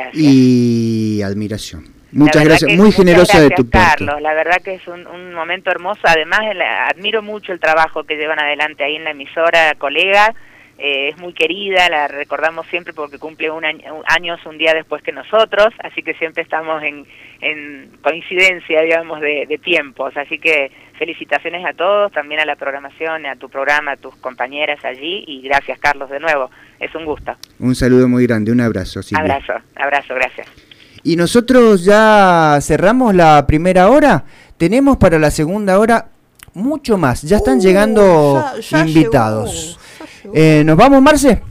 y admiración. Muchas gracias, muy generosa de tu parte. Carlos, la verdad que es un momento hermoso, además admiro mucho el trabajo que llevan adelante ahí en la emisora, colega, es muy querida, la recordamos siempre porque cumple años un día después que nosotros, así que siempre estamos en coincidencia, digamos, de tiempos, así que felicitaciones a todos, también a la programación, a tu programa, a tus compañeras allí, y gracias Carlos de nuevo, es un gusto. Un saludo muy grande, un abrazo, Silvia. Abrazo, gracias. Y nosotros ya cerramos la primera hora, tenemos para la segunda hora mucho más, ya están llegando invitados. ¿Nos vamos, Marce?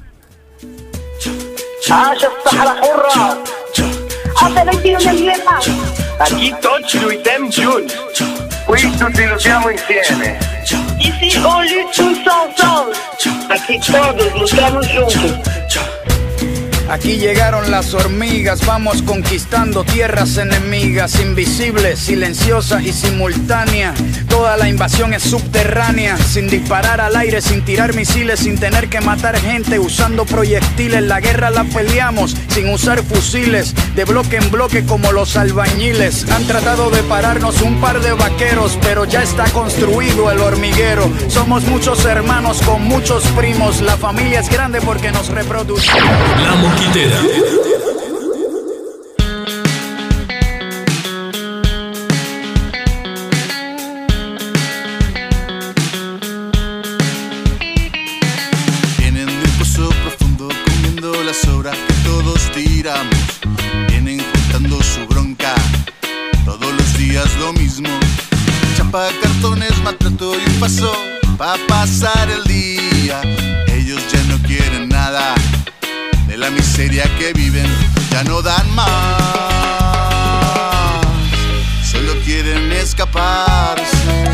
Aquí tutti luttiamo junti. Qui tutti luttiamo insieme. Ici on lutte tous ensemble. Aquí todos luchamos juntos. Aquí llegaron las hormigas, vamos conquistando tierras enemigas, invisibles, silenciosa y simultánea. Toda la invasión es subterránea, sin disparar al aire, sin tirar misiles, sin tener que matar gente, usando proyectiles. La guerra la peleamos sin usar fusiles, de bloque en bloque como los albañiles. Han tratado de pararnos un par de vaqueros, pero ya está construido el hormiguero. Somos muchos hermanos con muchos primos, la familia es grande porque nos reproducimos. La Mosquitera. pasó pa' pasar el día. Ellos ya no quieren nada de la miseria que viven, ya no dan más, solo quieren escaparse.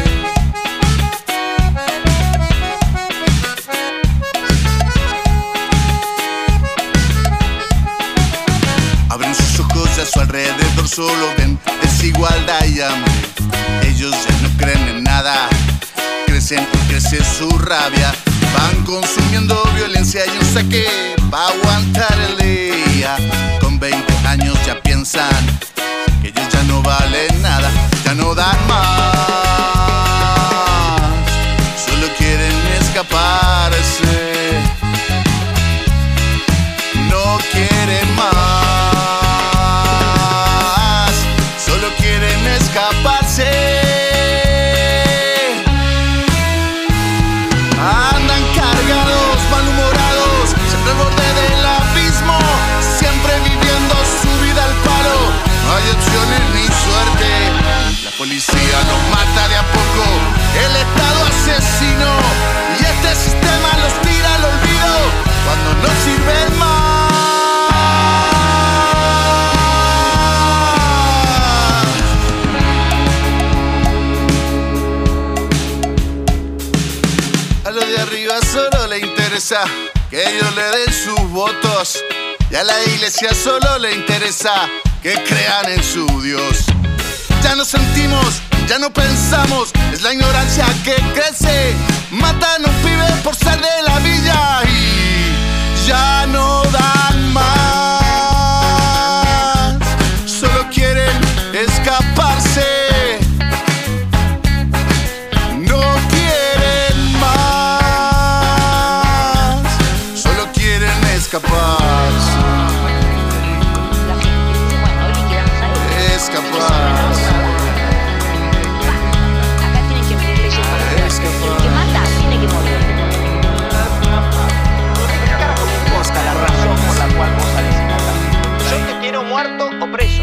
Abren sus ojos, a su alrededor solo ven desigualdad y hambre. Ellos ya no creen en nada, crecen y crece su rabia. Van consumiendo violencia y un saque pa' aguantar el día. Con 20 años ya piensan que ellos ya no valen nada, ya no dan más, solo quieren escaparse. No quieren más, solo quieren escaparse. Andan cargados, malhumorados, siempre al borde del abismo, siempre viviendo su vida al palo. No hay opciones ni suerte, la policía los mata de a poco, el Estado asesino, y este sistema los tira al olvido cuando no sirven más. A los de arriba solo le interesa que ellos le den sus votos, y a la iglesia solo le interesa que crean en su Dios. Ya no sentimos, ya no pensamos, es la ignorancia que crece. Matan a un pibe por ser de la villa y ya no dan más, solo quieren escaparse. No quieren más, solo quieren escaparse. Escaparse. La razón por la cual vos salís en la calle. Yo te quiero muerto o preso.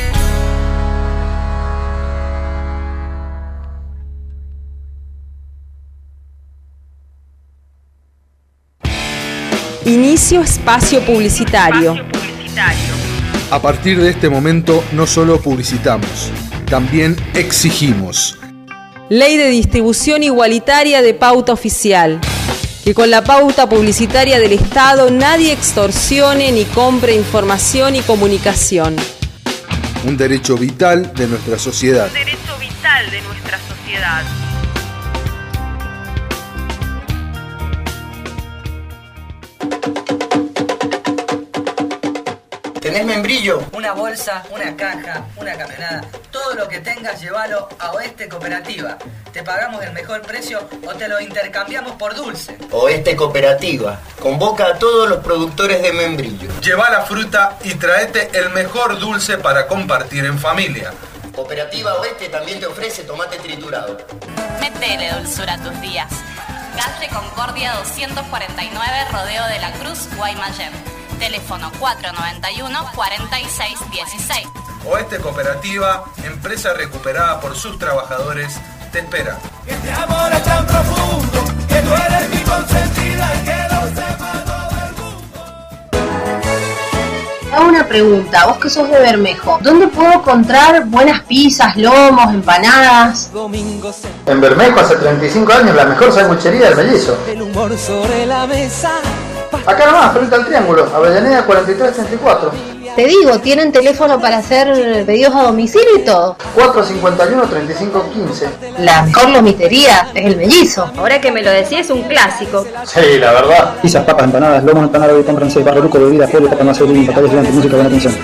Inicio espacio publicitario. A partir de este momento no solo publicitamos, también exigimos. Ley de distribución igualitaria de pauta oficial. Que con la pauta publicitaria del Estado nadie extorsione ni compre información y comunicación. Un derecho vital de nuestra sociedad. Un derecho vital de nuestra sociedad. ¿Tenés membrillo? Una bolsa, una caja, una camionada. Todo lo que tengas, llévalo a Oeste Cooperativa. Te pagamos el mejor precio o te lo intercambiamos por dulce. Oeste Cooperativa. Convoca a todos los productores de membrillo. Lleva la fruta y traete el mejor dulce para compartir en familia. Cooperativa Oeste también te ofrece tomate triturado. Métele dulzura a tus días. Calle Concordia 249, Rodeo de la Cruz, Guaymallén. Teléfono 491-4616. Oeste Cooperativa, empresa recuperada por sus trabajadores, te espera. Este amor es tan profundo, que tú eres mi consentida y que lo sepa todo el mundo. Hago una pregunta, vos que sos de Bermejo, ¿dónde puedo encontrar buenas pizzas, lomos, empanadas? En Bermejo hace 35 años la mejor sanguchería del Mellizo. El humor sobre la mesa. Acá nomás, frente al Triángulo, Avellaneda 4334. Te digo, tienen teléfono para hacer pedidos a domicilio y todo. 451-3515. La mejor lomitería es el Mellizo. Ahora que me lo decís, es un clásico. Sí, la verdad. Pizzas, papas, empanadas, lomo, empanado y pan francés, barro luco, bebida, pollo, papa, mazo, vino, papas, gigante, música, buena atención.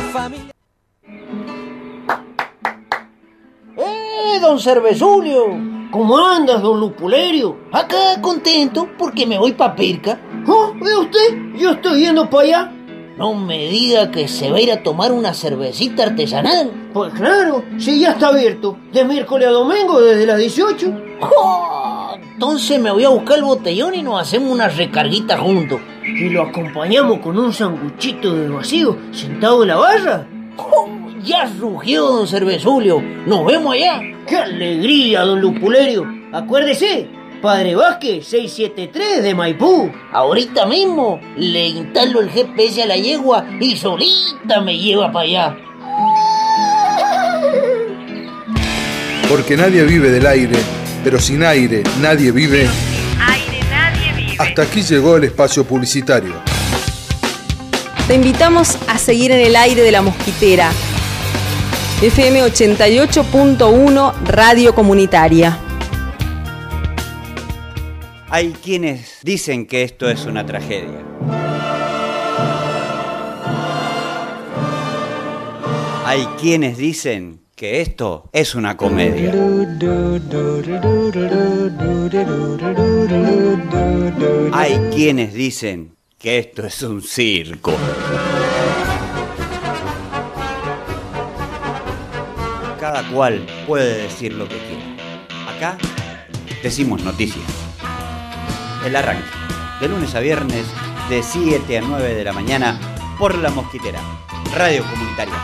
Don Cervezulio! ¿Cómo andas, don Lupulerio? Acá contento porque me voy pa' Pirca. ¿Oh? ¿Ve usted? Yo estoy yendo para allá. No me diga que se va a ir a tomar una cervecita artesanal. Pues claro, si ya está abierto. De miércoles a domingo desde las 18. ¡Oh! Entonces me voy a buscar el botellón y nos hacemos una recarguita juntos. Y lo acompañamos con un sanguchito de vacío sentado en la barra. ¡Oh! Ya rugió, don Cervezulio. Nos vemos allá. ¡Qué alegría, don Lupulerio! Acuérdese, Padre Vázquez 673 de Maipú. Ahorita mismo le instalo el GPS a la yegua y solita me lleva para allá. Porque nadie vive del aire, pero sin aire nadie vive. Hasta aquí llegó el espacio publicitario. Te invitamos a seguir en el aire de La Mosquitera. FM 88.1 Radio Comunitaria. Hay quienes dicen que esto es una tragedia. Hay quienes dicen que esto es una comedia. Hay quienes dicen que esto es un circo. Cada cual puede decir lo que quiera. Acá decimos noticias. El arranque, de lunes a viernes, de 7 a 9 de la mañana, por La Mosquitera, Radio Comunitaria.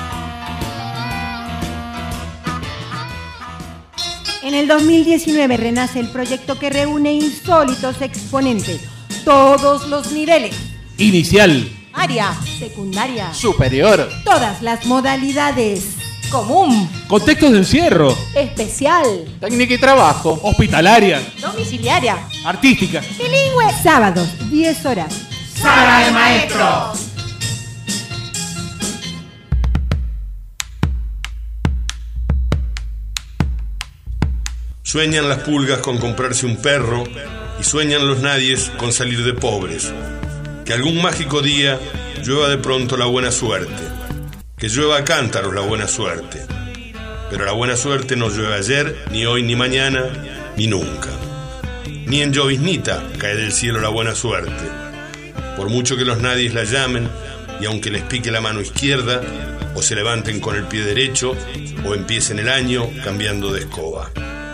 En el 2019 renace el proyecto que reúne insólitos exponentes, todos los niveles. Inicial. Área, secundaria. Superior. Todas las modalidades. Común. Contextos de encierro. Especial. Técnica y trabajo. Hospitalaria. Domiciliaria. Artística. Bilingüe. Sábados, 10 horas. Sala de Maestros. Sueñan las pulgas con comprarse un perro y sueñan los nadies con salir de pobres. Que algún mágico día llueva de pronto la buena suerte. Que llueva a cántaros la buena suerte. Pero la buena suerte no llueve ayer, ni hoy, ni mañana, ni nunca. Ni en lloviznita cae del cielo la buena suerte. Por mucho que los nadies la llamen, y aunque les pique la mano izquierda, o se levanten con el pie derecho, o empiecen el año cambiando de escoba.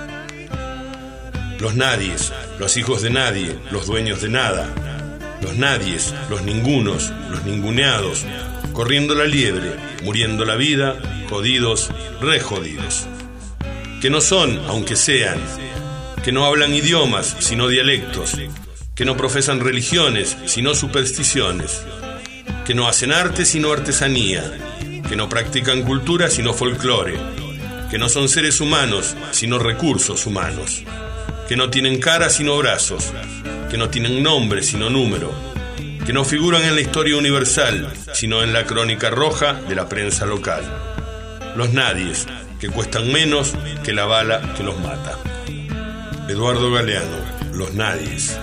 Los nadies, los hijos de nadie, los dueños de nada. Los nadies, los ningunos, los ninguneados, corriendo la liebre, muriendo la vida, jodidos, re jodidos. Que no son, aunque sean, que no hablan idiomas, sino dialectos, que no profesan religiones, sino supersticiones, que no hacen arte, sino artesanía, que no practican cultura, sino folclore, que no son seres humanos, sino recursos humanos, que no tienen cara, sino brazos, que no tienen nombre, sino número, que no figuran en la historia universal, sino en la crónica roja de la prensa local. Los nadies, que cuestan menos que la bala que los mata. Eduardo Galeano, Los nadies.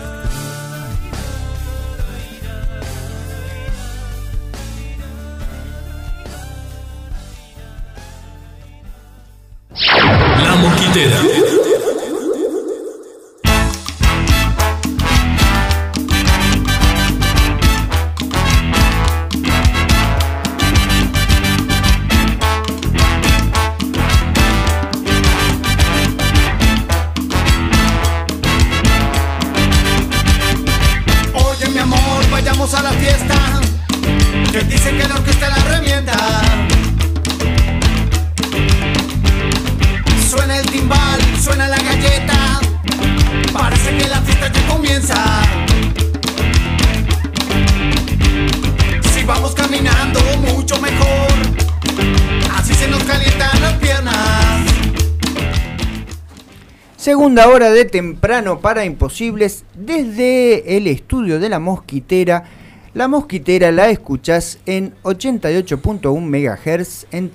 La Mosquitera. A la fiesta, que dicen que la orquesta la revienta. Suena el timbal, suena la galleta, parece que la fiesta ya comienza. Si vamos caminando mucho mejor, así se nos calientan las piernas. Segunda hora de Temprano para Imposibles desde el estudio de La Mosquitera. La Mosquitera la escuchás en 88.1 MHz en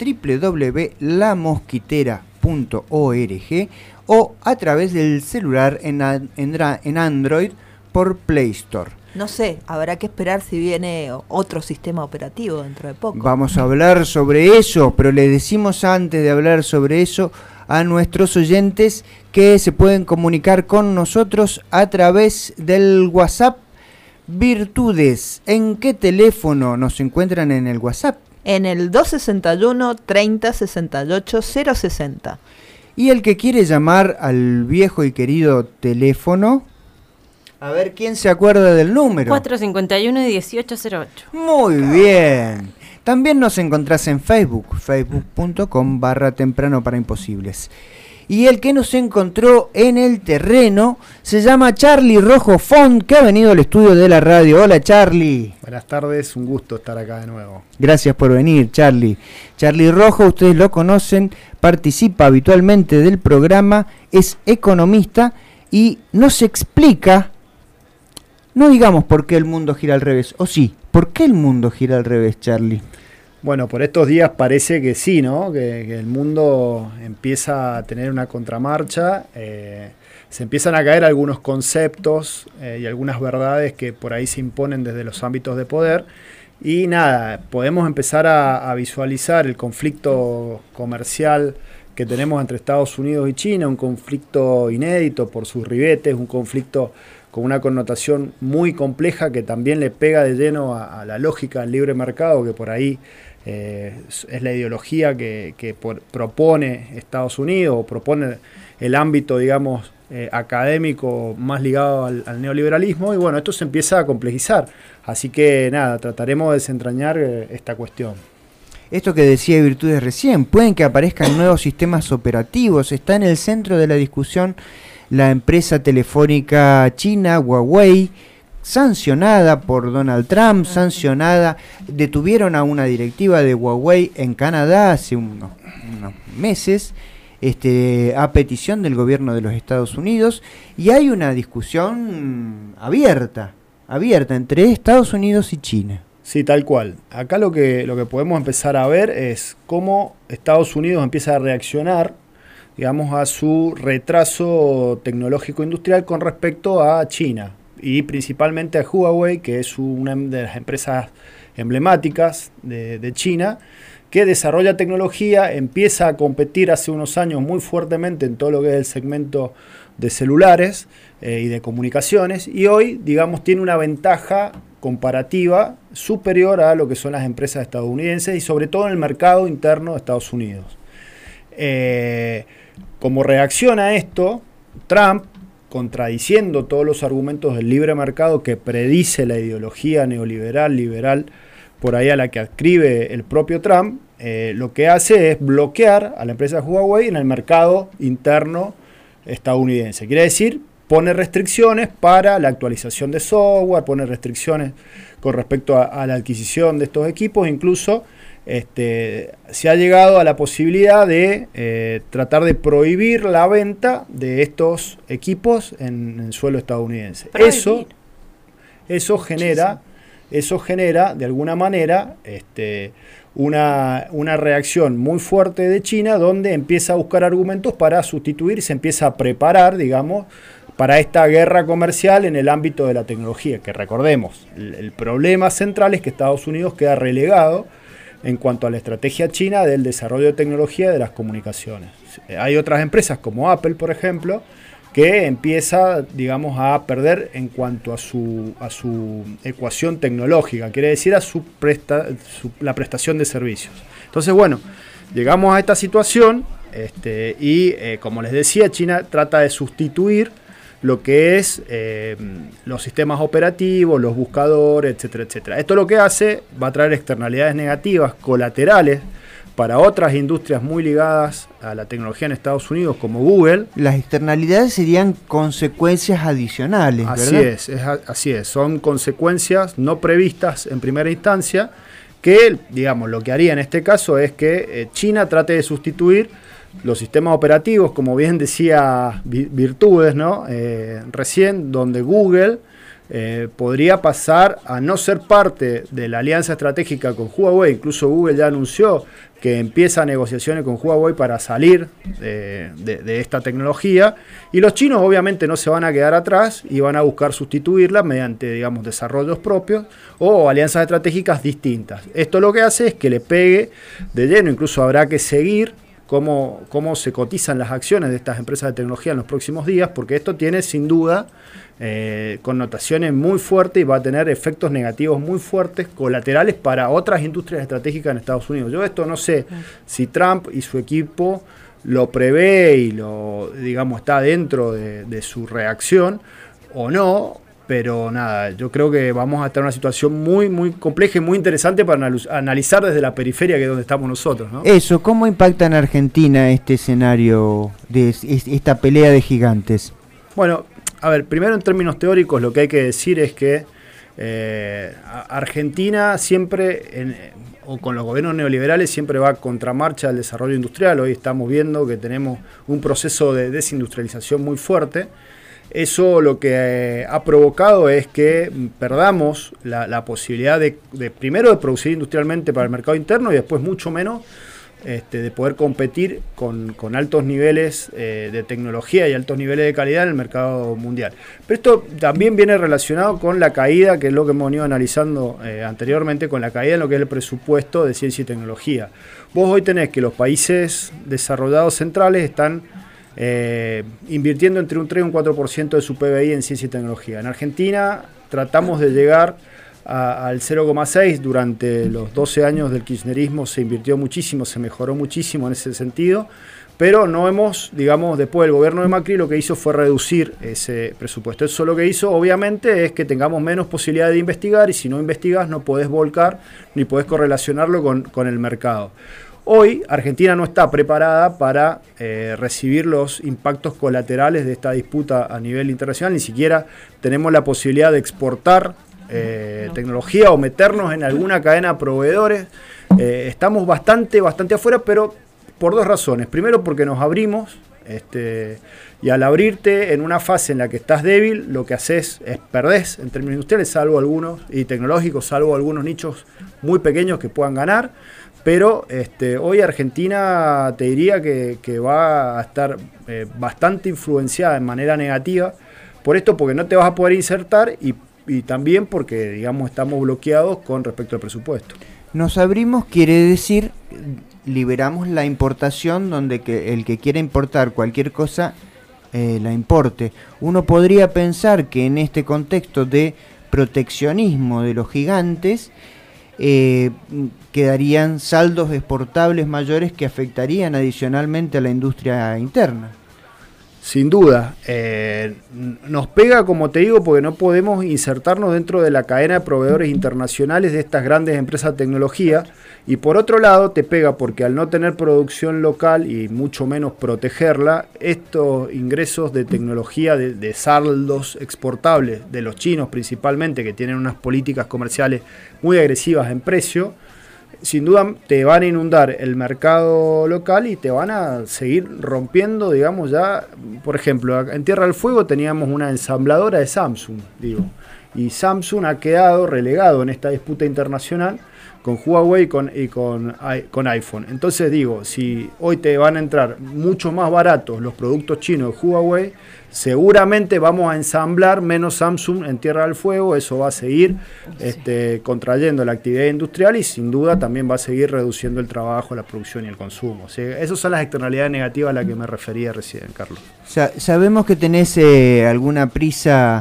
www.lamosquitera.org o a través del celular en Android por Play Store. No sé, habrá que esperar si viene otro sistema operativo dentro de poco. Vamos a hablar sobre eso, pero le decimos antes de hablar sobre eso a nuestros oyentes que se pueden comunicar con nosotros a través del WhatsApp Virtudes. ¿En qué teléfono nos encuentran en el WhatsApp? En el 261 30 68 060. Y el que quiere llamar al viejo y querido teléfono, a ver quién se acuerda del número. 451-1808. Muy bien. También nos encontrás en Facebook, facebook.com/temprano para imposibles. Y el que nos encontró en el terreno se llama Charlie Rojo Font, que ha venido al estudio de la radio. Hola, Charlie. Buenas tardes, un gusto estar acá de nuevo. Gracias por venir, Charlie. Charlie Rojo, ustedes lo conocen, participa habitualmente del programa, es economista y nos explica, no digamos por qué el mundo gira al revés, o sí, ¿por qué el mundo gira al revés, Charlie? Bueno, por estos días parece que sí, ¿no? Que el mundo empieza a tener una contramarcha, se empiezan a caer algunos conceptos y algunas verdades que por ahí se imponen desde los ámbitos de poder. Y nada, podemos empezar a visualizar el conflicto comercial que tenemos entre Estados Unidos y China, un conflicto inédito por sus ribetes, un conflicto con una connotación muy compleja que también le pega de lleno a la lógica del libre mercado, que por ahí es la ideología que propone Estados Unidos, o propone el ámbito, digamos, académico más ligado al neoliberalismo, y bueno, esto se empieza a complejizar. Así que nada, trataremos de desentrañar esta cuestión. Esto que decía Virtudes recién, pueden que aparezcan nuevos sistemas operativos, está en el centro de la discusión la empresa telefónica china Huawei, sancionada por Donald Trump, detuvieron a una directiva de Huawei en Canadá hace unos meses, a petición del gobierno de los Estados Unidos, y hay una discusión abierta entre Estados Unidos y China. Sí, tal cual. Acá lo que podemos empezar a ver es cómo Estados Unidos empieza a reaccionar, digamos, a su retraso tecnológico industrial con respecto a China, y principalmente a Huawei, que es una de las empresas emblemáticas de China, que desarrolla tecnología, empieza a competir hace unos años muy fuertemente en todo lo que es el segmento de celulares y de comunicaciones, y hoy, digamos, tiene una ventaja comparativa superior a lo que son las empresas estadounidenses y sobre todo en el mercado interno de Estados Unidos. Como reacción a esto, Trump, contradiciendo todos los argumentos del libre mercado que predice la ideología neoliberal, liberal, por ahí a la que adscribe el propio Trump, lo que hace es bloquear a la empresa Huawei en el mercado interno estadounidense. Quiere decir, pone restricciones para la actualización de software, pone restricciones con respecto a la adquisición de estos equipos, incluso se ha llegado a la posibilidad de tratar de prohibir la venta de estos equipos en el suelo estadounidense. Eso genera de alguna manera una reacción muy fuerte de China, donde empieza a buscar argumentos para sustituir, se empieza a preparar, digamos, para esta guerra comercial en el ámbito de la tecnología, que recordemos, el problema central es que Estados Unidos queda relegado en cuanto a la estrategia china del desarrollo de tecnología de las comunicaciones. Hay otras empresas como Apple, por ejemplo, que empieza, digamos, a perder en cuanto a su ecuación tecnológica, quiere decir a la prestación de servicios. Entonces, bueno, llegamos a esta situación y, como les decía, China trata de sustituir lo que es los sistemas operativos, los buscadores, etcétera, etcétera. Esto lo que hace, va a traer externalidades negativas, colaterales, para otras industrias muy ligadas a la tecnología en Estados Unidos, como Google. Las externalidades serían consecuencias adicionales, ¿verdad? Así es, son consecuencias no previstas en primera instancia, que, digamos, lo que haría en este caso es que China trate de sustituir los sistemas operativos, como bien decía Virtudes, ¿no? Recién, donde Google podría pasar a no ser parte de la alianza estratégica con Huawei. Incluso Google ya anunció que empieza negociaciones con Huawei para salir de esta tecnología, y los chinos obviamente no se van a quedar atrás y van a buscar sustituirla mediante, digamos, desarrollos propios o alianzas estratégicas distintas. Esto lo que hace es que le pegue de lleno, incluso habrá que seguir cómo se cotizan las acciones de estas empresas de tecnología en los próximos días, porque esto tiene sin duda connotaciones muy fuertes y va a tener efectos negativos muy fuertes, colaterales para otras industrias estratégicas en Estados Unidos. Yo esto no sé si Trump y su equipo lo prevé y lo, digamos, está dentro de su reacción o no, pero nada, yo creo que vamos a estar en una situación muy, muy compleja y muy interesante para analizar desde la periferia, que es donde estamos nosotros, ¿no? Eso, ¿cómo impacta en Argentina este escenario de esta pelea de gigantes? Bueno, a ver, primero en términos teóricos lo que hay que decir es que Argentina siempre, o con los gobiernos neoliberales, siempre va a contramarcha del desarrollo industrial. Hoy estamos viendo que tenemos un proceso de desindustrialización muy fuerte. Eso lo que ha provocado es que perdamos la posibilidad de primero de producir industrialmente para el mercado interno y después mucho menos de poder competir con altos niveles de tecnología y altos niveles de calidad en el mercado mundial. Pero esto también viene relacionado con la caída, que es lo que hemos venido analizando anteriormente, con la caída en lo que es el presupuesto de ciencia y tecnología. Vos hoy tenés que los países desarrollados centrales están invirtiendo entre un 3 y un 4% de su PBI en ciencia y tecnología. En Argentina tratamos de llegar al 0,6. Durante los 12 años del kirchnerismo se invirtió muchísimo, se mejoró muchísimo en ese sentido, pero no hemos, digamos, después del gobierno de Macri lo que hizo fue reducir ese presupuesto. Eso lo que hizo, obviamente, es que tengamos menos posibilidad de investigar, y si no investigas no podés volcar ni podés correlacionarlo con el mercado. Hoy Argentina no está preparada para recibir los impactos colaterales de esta disputa a nivel internacional, ni siquiera tenemos la posibilidad de exportar tecnología o meternos en alguna cadena de proveedores. Estamos bastante afuera, pero por dos razones. Primero, porque nos abrimos, y al abrirte en una fase en la que estás débil, lo que haces es perdés en términos industriales, salvo algunos, y tecnológicos, salvo algunos nichos muy pequeños que puedan ganar. Pero hoy Argentina te diría que va a estar bastante influenciada de manera negativa por esto, porque no te vas a poder insertar y también porque, digamos, estamos bloqueados con respecto al presupuesto. Nos abrimos quiere decir liberamos la importación, donde el que quiera importar cualquier cosa la importe. Uno podría pensar que en este contexto de proteccionismo de los gigantes quedarían saldos exportables mayores que afectarían adicionalmente a la industria interna. Sin duda, nos pega, como te digo, porque no podemos insertarnos dentro de la cadena de proveedores internacionales de estas grandes empresas de tecnología, y por otro lado te pega porque al no tener producción local y mucho menos protegerla, estos ingresos de tecnología de saldos exportables de los chinos principalmente, que tienen unas políticas comerciales muy agresivas en precio, sin duda te van a inundar el mercado local y te van a seguir rompiendo, digamos, ya. Por ejemplo, en Tierra del Fuego teníamos una ensambladora de Samsung, y Samsung ha quedado relegado en esta disputa internacional con Huawei y con iPhone. Entonces si hoy te van a entrar mucho más baratos los productos chinos de Huawei, seguramente vamos a ensamblar menos Samsung en Tierra del Fuego. Eso va a seguir contrayendo la actividad industrial y sin duda también va a seguir reduciendo el trabajo, la producción y el consumo. O sea, esas son las externalidades negativas a las que me refería recién, Carlos. Sabemos que tenés alguna prisa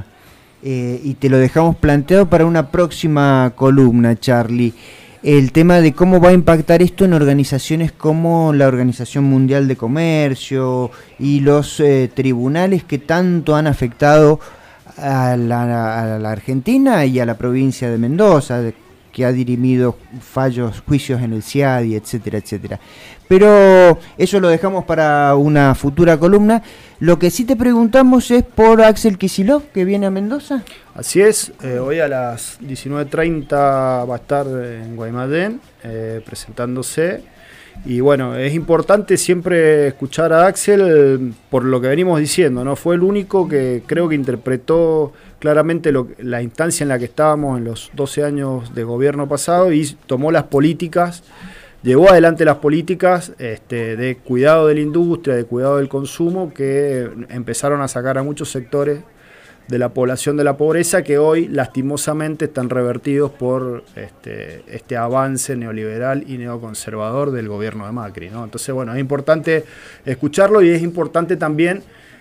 y te lo dejamos planteado para una próxima columna, Charlie. El tema de cómo va a impactar esto en organizaciones como la Organización Mundial de Comercio y los tribunales que tanto han afectado a la Argentina y a la provincia de Mendoza, que ha dirimido juicios en el CIADI, etcétera, etcétera. Pero eso lo dejamos para una futura columna. Lo que sí te preguntamos es por Axel Kicillof, que viene a Mendoza. Así es, hoy a las 19:30 va a estar en Guaymallén presentándose. Y bueno, es importante siempre escuchar a Axel por lo que venimos diciendo, ¿no? Fue el único que creo que interpretó claramente la instancia en la que estábamos en los 12 años de gobierno pasado y tomó las políticas, llevó adelante las políticas de cuidado de la industria, de cuidado del consumo, que empezaron a sacar a muchos sectores de la población de la pobreza, que hoy lastimosamente están revertidos por este avance neoliberal y neoconservador del gobierno de Macri, ¿no? Entonces, bueno, es importante escucharlo y es importante también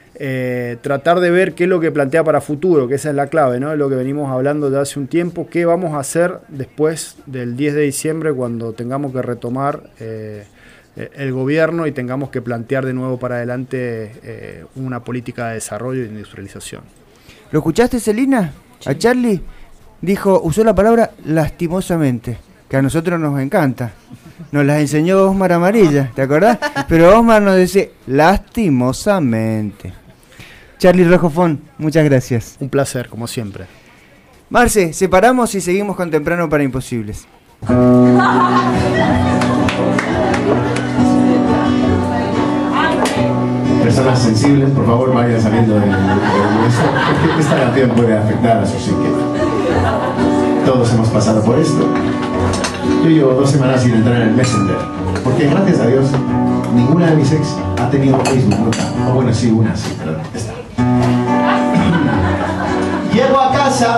tratar de ver qué es lo que plantea para futuro, que esa es la clave, ¿no? Es lo que venimos hablando de hace un tiempo, qué vamos a hacer después del 10 de diciembre cuando tengamos que retomar el gobierno y tengamos que plantear de nuevo para adelante una política de desarrollo y de industrialización. ¿Lo escuchaste, Celina? A Charlie usó la palabra lastimosamente, que a nosotros nos encanta. Nos las enseñó Osmar Amarilla, ¿te acordás? Pero Osmar nos dice lastimosamente. Charlie Rojofón, muchas gracias. Un placer, como siempre. Marce, separamos y seguimos con Temprano para Imposibles. Personas sensibles, por favor, vayan saliendo de esto, porque esta canción puede afectar a su psique. Todos hemos pasado por esto. Yo llevo 2 semanas sin entrar en el Messenger, porque gracias a Dios ninguna de mis ex ha tenido Facebook nunca. O bueno, sí, una sí, pero está. Llego a casa,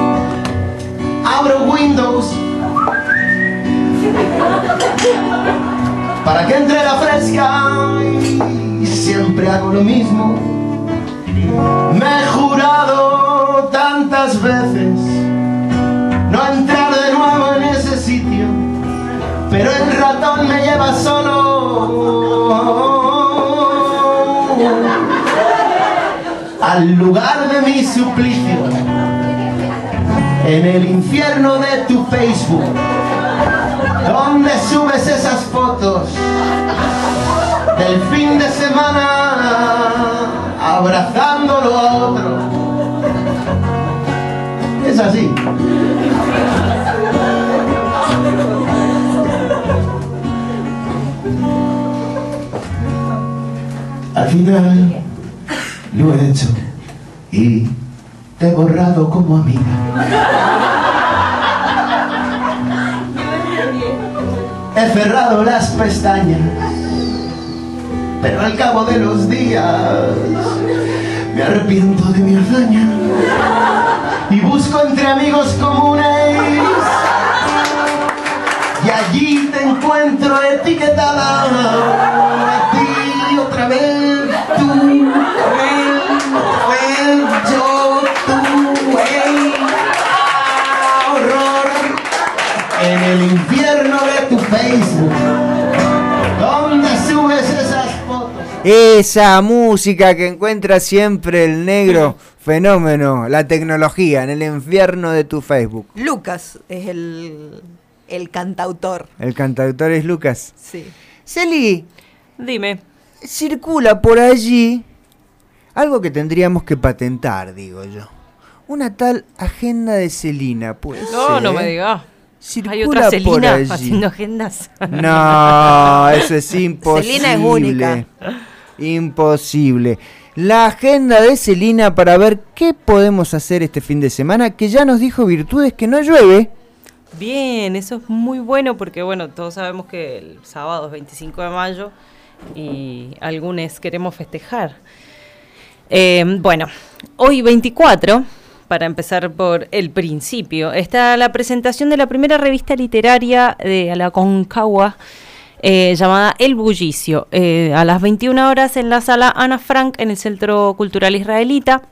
abro Windows para que entre la fresca y siempre hago lo mismo. Me he jurado tantas veces no entrar de nuevo en ese sitio, pero el ratón me lleva solo al lugar de mi suplicio, en el infierno de tu Facebook, donde subes esas fotos del fin de semana abrazándolo a otro. Es así. Al final lo he hecho y te he borrado como amiga. He cerrado las pestañas, pero al cabo de los días me arrepiento de mi hazaña y busco entre amigos comunes, y allí te encuentro etiquetada a ti otra vez, tú, él, yo, tú, él. Horror en el infierno de tu Facebook, donde subes esas fotos. Esa música que encuentra siempre el negro, fenómeno, la tecnología en el infierno de tu Facebook. Lucas es el cantautor. El cantautor es Lucas. Sí. Celi, dime. Circula por allí algo que tendríamos que patentar, digo yo. Una tal agenda de Celina, pues. No me digas. Circula ¿Hay otra Celina por allí haciendo agendas? No, eso es imposible. Celina es única. Imposible. La agenda de Celina para ver qué podemos hacer este fin de semana, que ya nos dijo Virtudes que no llueve. Bien, eso es muy bueno porque, bueno, todos sabemos que el sábado es 25 de mayo y algunos queremos festejar. Bueno, hoy 24, para empezar por el principio, está la presentación de la primera revista literaria de la Concagua, llamada El Bullicio, a las 21 horas en la sala Ana Frank en el Centro Cultural Israelita.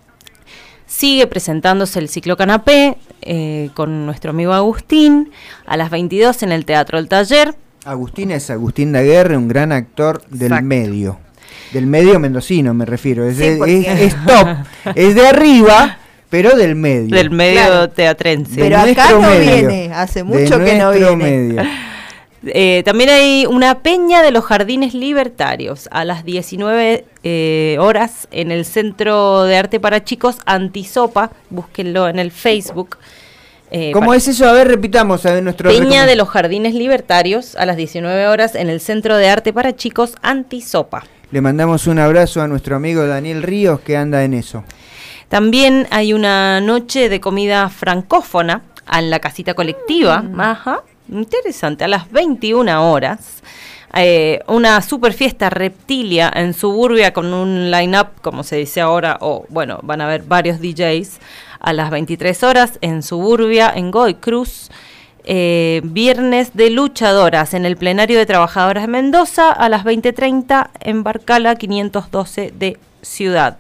Sigue presentándose el ciclo Canapé con nuestro amigo Agustín a las 22 en el Teatro El Taller. Agustín es Agustín Daguerre, un gran actor del medio. Del medio mendocino me refiero. Es top. Es de arriba, pero del medio. Del medio teatrense. Pero acá no viene. Hace mucho que no viene. También hay una peña de los Jardines Libertarios a las 19 horas en el Centro de Arte para Chicos Antisopa. Búsquenlo en el Facebook. ¿Cómo es eso? A ver, repitamos. A ver, Peña de los Jardines Libertarios a las 19 horas en el Centro de Arte para Chicos Antisopa. Le mandamos un abrazo a nuestro amigo Daniel Ríos, que anda en eso. También hay una noche de comida francófona en la casita colectiva. Ajá. Interesante, a las 21 horas, una super fiesta reptilia en Suburbia con un line-up, como se dice ahora, bueno, van a haber varios DJs, a las 23 horas en Suburbia, en Godoy Cruz. Viernes de luchadoras en el Plenario de Trabajadoras de Mendoza, a las 20:30 en Barcala 512 de Ciudad.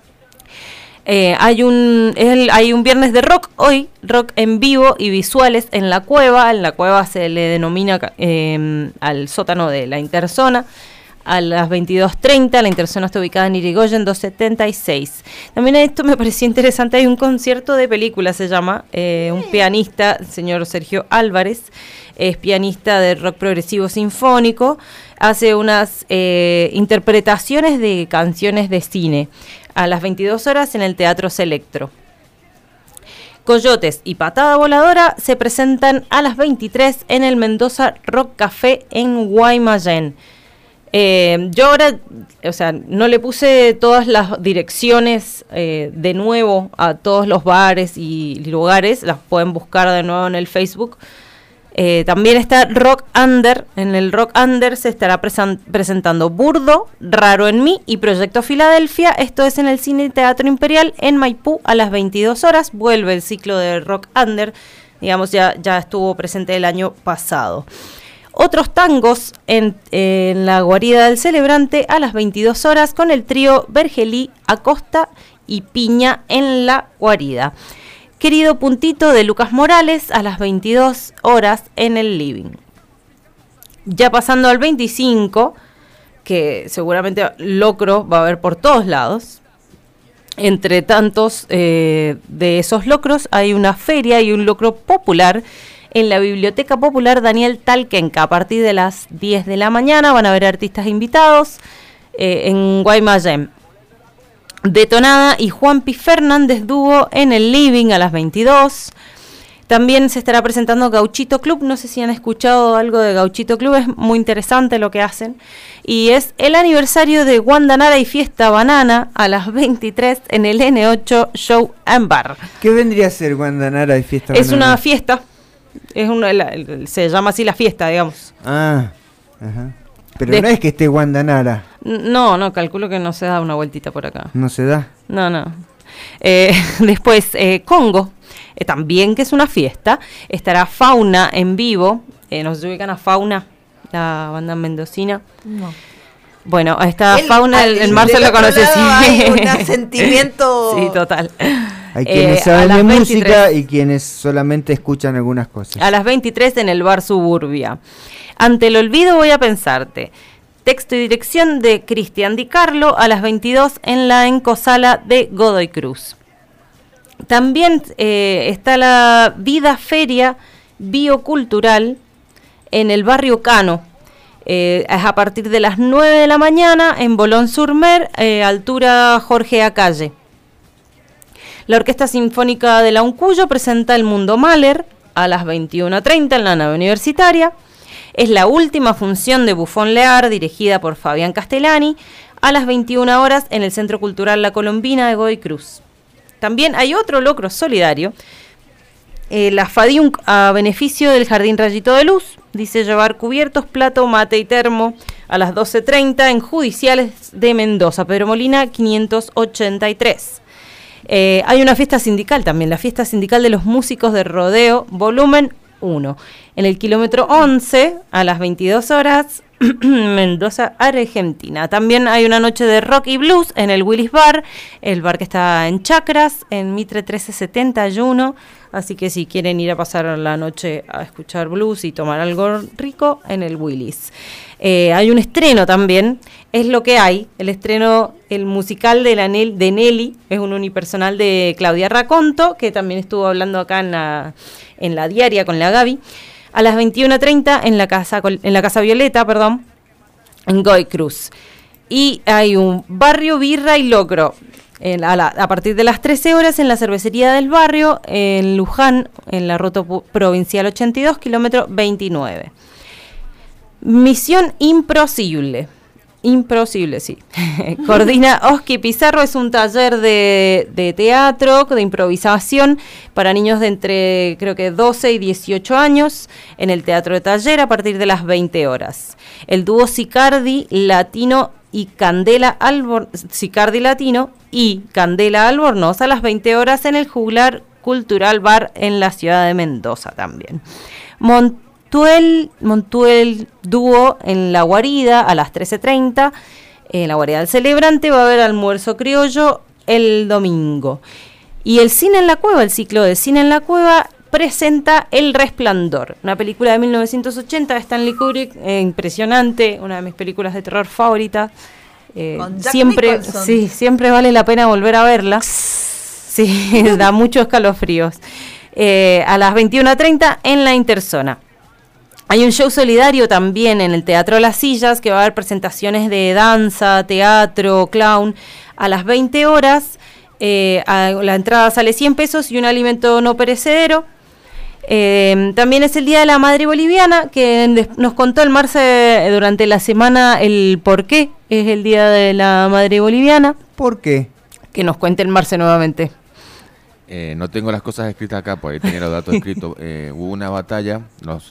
Hay un viernes de rock hoy, rock en vivo y visuales en la cueva. En la cueva se le denomina al sótano de la Interzona. A las 22:30, la Interzona está ubicada en Irigoyen 276. También esto me pareció interesante, hay un concierto de película, se llama, un pianista, el señor Sergio Álvarez, es pianista de rock progresivo sinfónico, hace unas interpretaciones de canciones de cine a las 22 horas en el Teatro Selectro. Coyotes y Patada Voladora se presentan a las 23 en el Mendoza Rock Café en Guaymallén. Yo ahora, no le puse todas las direcciones de nuevo a todos los bares y lugares, las pueden buscar de nuevo en el Facebook. También está Rock Under. En el Rock Under se estará presentando Burdo, Raro en Mí y Proyecto Filadelfia. Esto es en el Cine Teatro Imperial en Maipú a las 22 horas. Vuelve el ciclo de Rock Under, digamos, ya estuvo presente el año pasado. Otros tangos en la guarida del celebrante a las 22 horas con el trío Vergelí, Acosta y Piña en la guarida. Querido Puntito de Lucas Morales a las 22 horas en el Living. Ya pasando al 25, que seguramente locro va a haber por todos lados. Entre tantos de esos locros hay una feria y un locro popular en la Biblioteca Popular Daniel Talquenca. A partir de las 10 de la mañana van a haber artistas invitados en Guaymallén. Detonada y Juanpi Fernández dúo en el Living a las 22. También se estará presentando Gauchito Club. No sé si han escuchado algo de Gauchito Club, es muy interesante lo que hacen. Y es el aniversario de Guandanara y Fiesta Banana a las 23 en el N8 Show and Bar. ¿Qué vendría a ser Guandanara y Fiesta Banana? Es una fiesta, se llama así la fiesta, digamos. Ah, ajá. Pero no es que esté Guandanara. No, calculo que no se da una vueltita por acá. ¿No se da? No. Después, Congo, también que es una fiesta. Estará Fauna en vivo. ¿Nos ubican a Fauna, la banda mendocina? No. Bueno, está Fauna, el Marcel lo conoce, sí. Hay un sentimiento... Sí, total. Hay quienes saben de música y quienes solamente escuchan algunas cosas. A las 23 en el Bar Suburbia. Ante el olvido voy a pensarte. Texto y dirección de Cristian Di Carlo a las 22 en la Encosala de Godoy Cruz. También está la Vida Feria Biocultural en el barrio Cano. Es a partir de las 9 de la mañana en Bolón-sur-Mer, altura Jorge Acalle. La Orquesta Sinfónica de la Uncuyo presenta El Mundo Mahler a las 21:30 en la nave universitaria. Es la última función de Buffon Lear, dirigida por Fabián Castellani, a las 21 horas en el Centro Cultural La Colombina de Godoy Cruz. También hay otro locro solidario, la FADIUNC a beneficio del Jardín Rayito de Luz. Dice llevar cubiertos, plato, mate y termo a las 12:30 en Judiciales de Mendoza, Pedro Molina 583. Hay una fiesta sindical también, la fiesta sindical de los músicos de rodeo, volumen 1. En el kilómetro 11, a las 22 horas, Mendoza, Argentina. También hay una noche de rock y blues en el Willis Bar, el bar que está en Chacras, en Mitre 1371. Así que si quieren ir a pasar la noche a escuchar blues y tomar algo rico, en el Willis. Hay un estreno también, es lo que hay, el musical de Nelly, es un unipersonal de Claudia Raconto, que también estuvo hablando acá en la diaria con la Gaby, a las 21:30 en la Casa Violeta, en Godoy Cruz. Y hay un barrio, birra y locro, a partir de las 13 horas en la cervecería del barrio, en Luján, en la ruta provincial 82, kilómetro 29. Misión Imposible, sí. Coordina Oski Pizarro, es un taller de teatro, de improvisación para niños de entre, creo que 12 y 18 años, en el Teatro de Taller a partir de las 20 horas. El dúo Sicardi Latino y Candela Albornoz a las 20 horas en el Juglar Cultural Bar en la ciudad de Mendoza también. Montuel Dúo en La Guarida a las 13:30. En la Guarida del Celebrante va a haber almuerzo criollo el domingo. Y el Cine en la Cueva, el ciclo de Cine en la Cueva, presenta El Resplandor, una película de 1980 de Stanley Kubrick, impresionante, una de mis películas de terror favoritas. Siempre vale la pena volver a verla. Sí, da muchos escalofríos. A las 21:30 en la Interzona. Hay un show solidario también en el Teatro Las Sillas, que va a haber presentaciones de danza, teatro, clown. A las 20 horas, la entrada sale 100 pesos y un alimento no perecedero. También es el Día de la Madre Boliviana, que nos contó el Marce durante la semana el por qué es el Día de la Madre Boliviana. ¿Por qué? Que nos cuente el Marce nuevamente. No tengo las cosas escritas acá, porque ahí tenía los datos escritos. Hubo una batalla,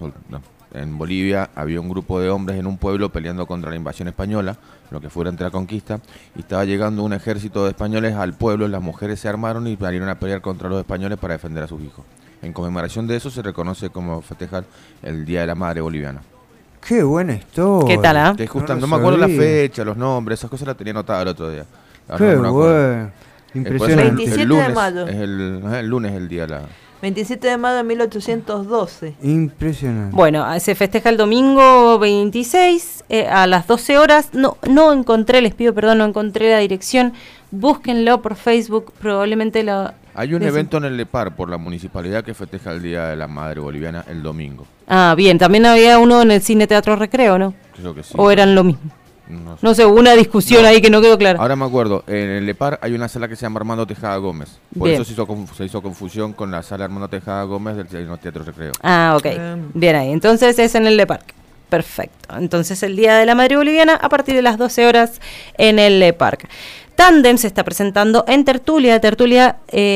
en Bolivia había un grupo de hombres en un pueblo peleando contra la invasión española, lo que fue durante la conquista, y estaba llegando un ejército de españoles al pueblo. Las mujeres se armaron y salieron a pelear contra los españoles para defender a sus hijos. En conmemoración de eso se reconoce como festejar el Día de la Madre Boliviana. Qué buena historia. ¿Qué tal? No me acuerdo la fecha, los nombres, esas cosas las tenía anotadas el otro día. Qué bueno. Impresionante. 27 de mayo. El lunes el día de la... 27 de mayo de 1812. Impresionante. Bueno, se festeja el domingo 26 a las 12 horas. No encontré, les pido perdón, no encontré la dirección. Búsquenlo por Facebook, probablemente lo... Hay un evento en el Lepar por la municipalidad que festeja el Día de la Madre Boliviana el domingo. Ah, bien, también había uno en el Cine Teatro Recreo, ¿no? Creo que sí. ¿O eran lo mismo? No sé, hubo una discusión ahí que no quedó clara. Ahora me acuerdo, en el Lepar hay una sala que se llama Armando Tejada Gómez. Por Bien. eso se hizo confusión con la sala Armando Tejada Gómez del Teatro Recreo. Ah, ok. Bien ahí. Entonces es en el Lepar. Perfecto. Entonces el Día de la Madre Boliviana a partir de las 12 horas en el Lepar. Tandem se está presentando en Tertulia. Tertulia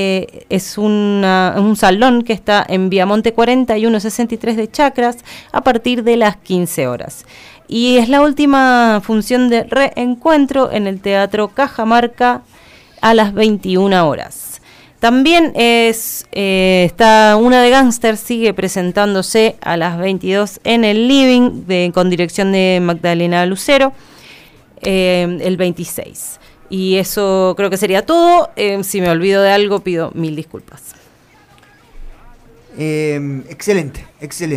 es un salón que está en Viamonte 4163 de Chacras a partir de las 15 horas. Y es la última función de reencuentro en el Teatro Cajamarca a las 21 horas. También está una de Gangster, sigue presentándose a las 22 en el Living, con dirección de Magdalena Lucero, el 26. Y eso creo que sería todo. Si me olvido de algo, pido 1000 disculpas. Excelente.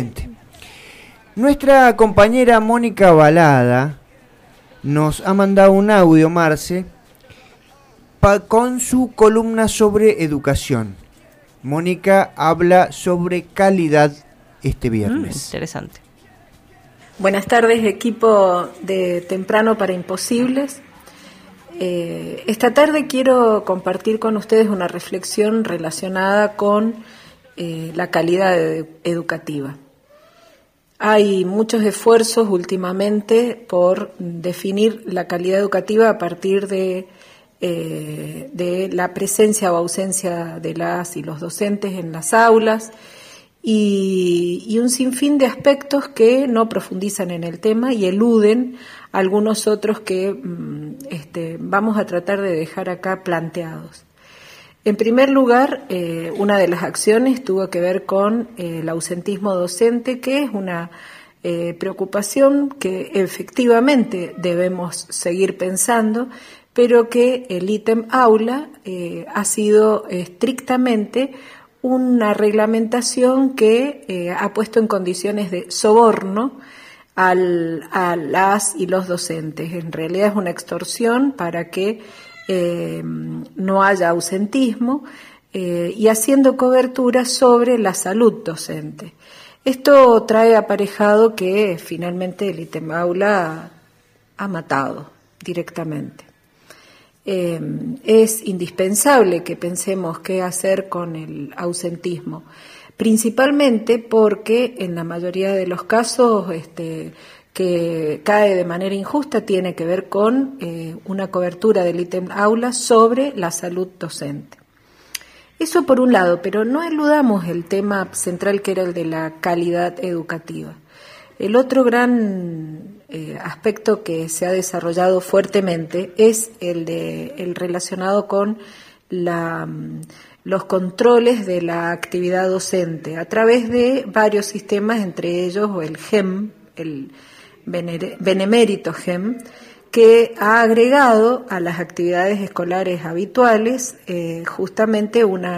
Nuestra compañera Mónica Balada nos ha mandado un audio, Marce, con su columna sobre educación. Mónica habla sobre calidad este viernes. Interesante. Buenas tardes, equipo de Temprano para Imposibles. Esta tarde quiero compartir con ustedes una reflexión relacionada con la calidad educativa. Hay muchos esfuerzos últimamente por definir la calidad educativa a partir de la presencia o ausencia de las y los docentes en las aulas y un sinfín de aspectos que no profundizan en el tema y eluden algunos otros que vamos a tratar de dejar acá planteados. En primer lugar, una de las acciones tuvo que ver con el ausentismo docente, que es una preocupación que efectivamente debemos seguir pensando, pero que el ítem aula ha sido estrictamente una reglamentación que ha puesto en condiciones de soborno a las y los docentes. En realidad es una extorsión para que no haya ausentismo y haciendo cobertura sobre la salud docente. Esto trae aparejado que finalmente el ítem aula ha matado directamente. Es indispensable que pensemos qué hacer con el ausentismo, principalmente porque en la mayoría de los casos que cae de manera injusta tiene que ver con una cobertura del ítem aula sobre la salud docente. Eso por un lado, pero no eludamos el tema central que era el de la calidad educativa. El otro gran aspecto que se ha desarrollado fuertemente es el relacionado con los controles de la actividad docente a través de varios sistemas, entre ellos el GEM, el Benemérito GEM, que ha agregado a las actividades escolares habituales justamente una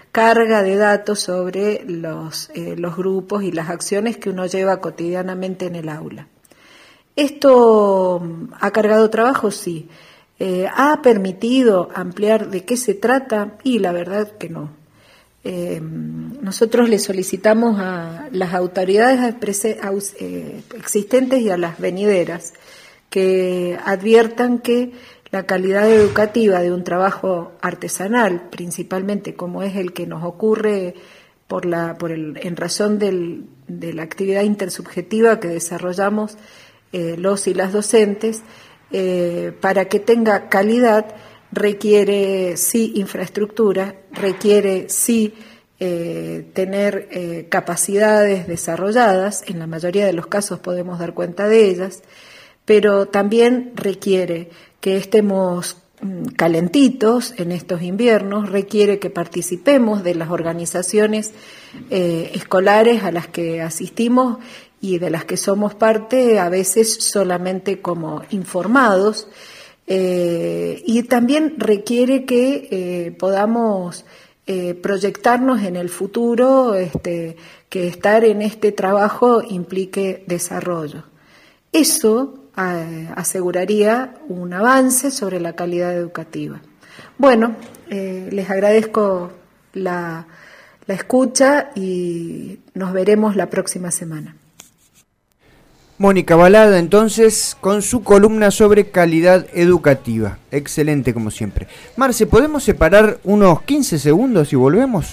carga de datos sobre los grupos y las acciones que uno lleva cotidianamente en el aula. ¿Esto ha cargado trabajo? Sí. ¿Ha permitido ampliar de qué se trata? Y la verdad que no. Nosotros le solicitamos a las autoridades existentes y a las venideras que adviertan que la calidad educativa de un trabajo artesanal, principalmente como es el que nos ocurre en razón de la actividad intersubjetiva que desarrollamos los y las docentes, para que tenga calidad requiere sí infraestructura, requiere sí tener capacidades desarrolladas, en la mayoría de los casos podemos dar cuenta de ellas, pero también requiere que estemos calentitos en estos inviernos, requiere que participemos de las organizaciones escolares a las que asistimos y de las que somos parte, a veces solamente como informados, y también requiere que podamos proyectarnos en el futuro, que estar en este trabajo implique desarrollo. Eso aseguraría un avance sobre la calidad educativa. Bueno, les agradezco la escucha y nos veremos la próxima semana. Mónica Balada, entonces, con su columna sobre calidad educativa. Excelente, como siempre. Marce, ¿podemos separar unos 15 segundos y volvemos?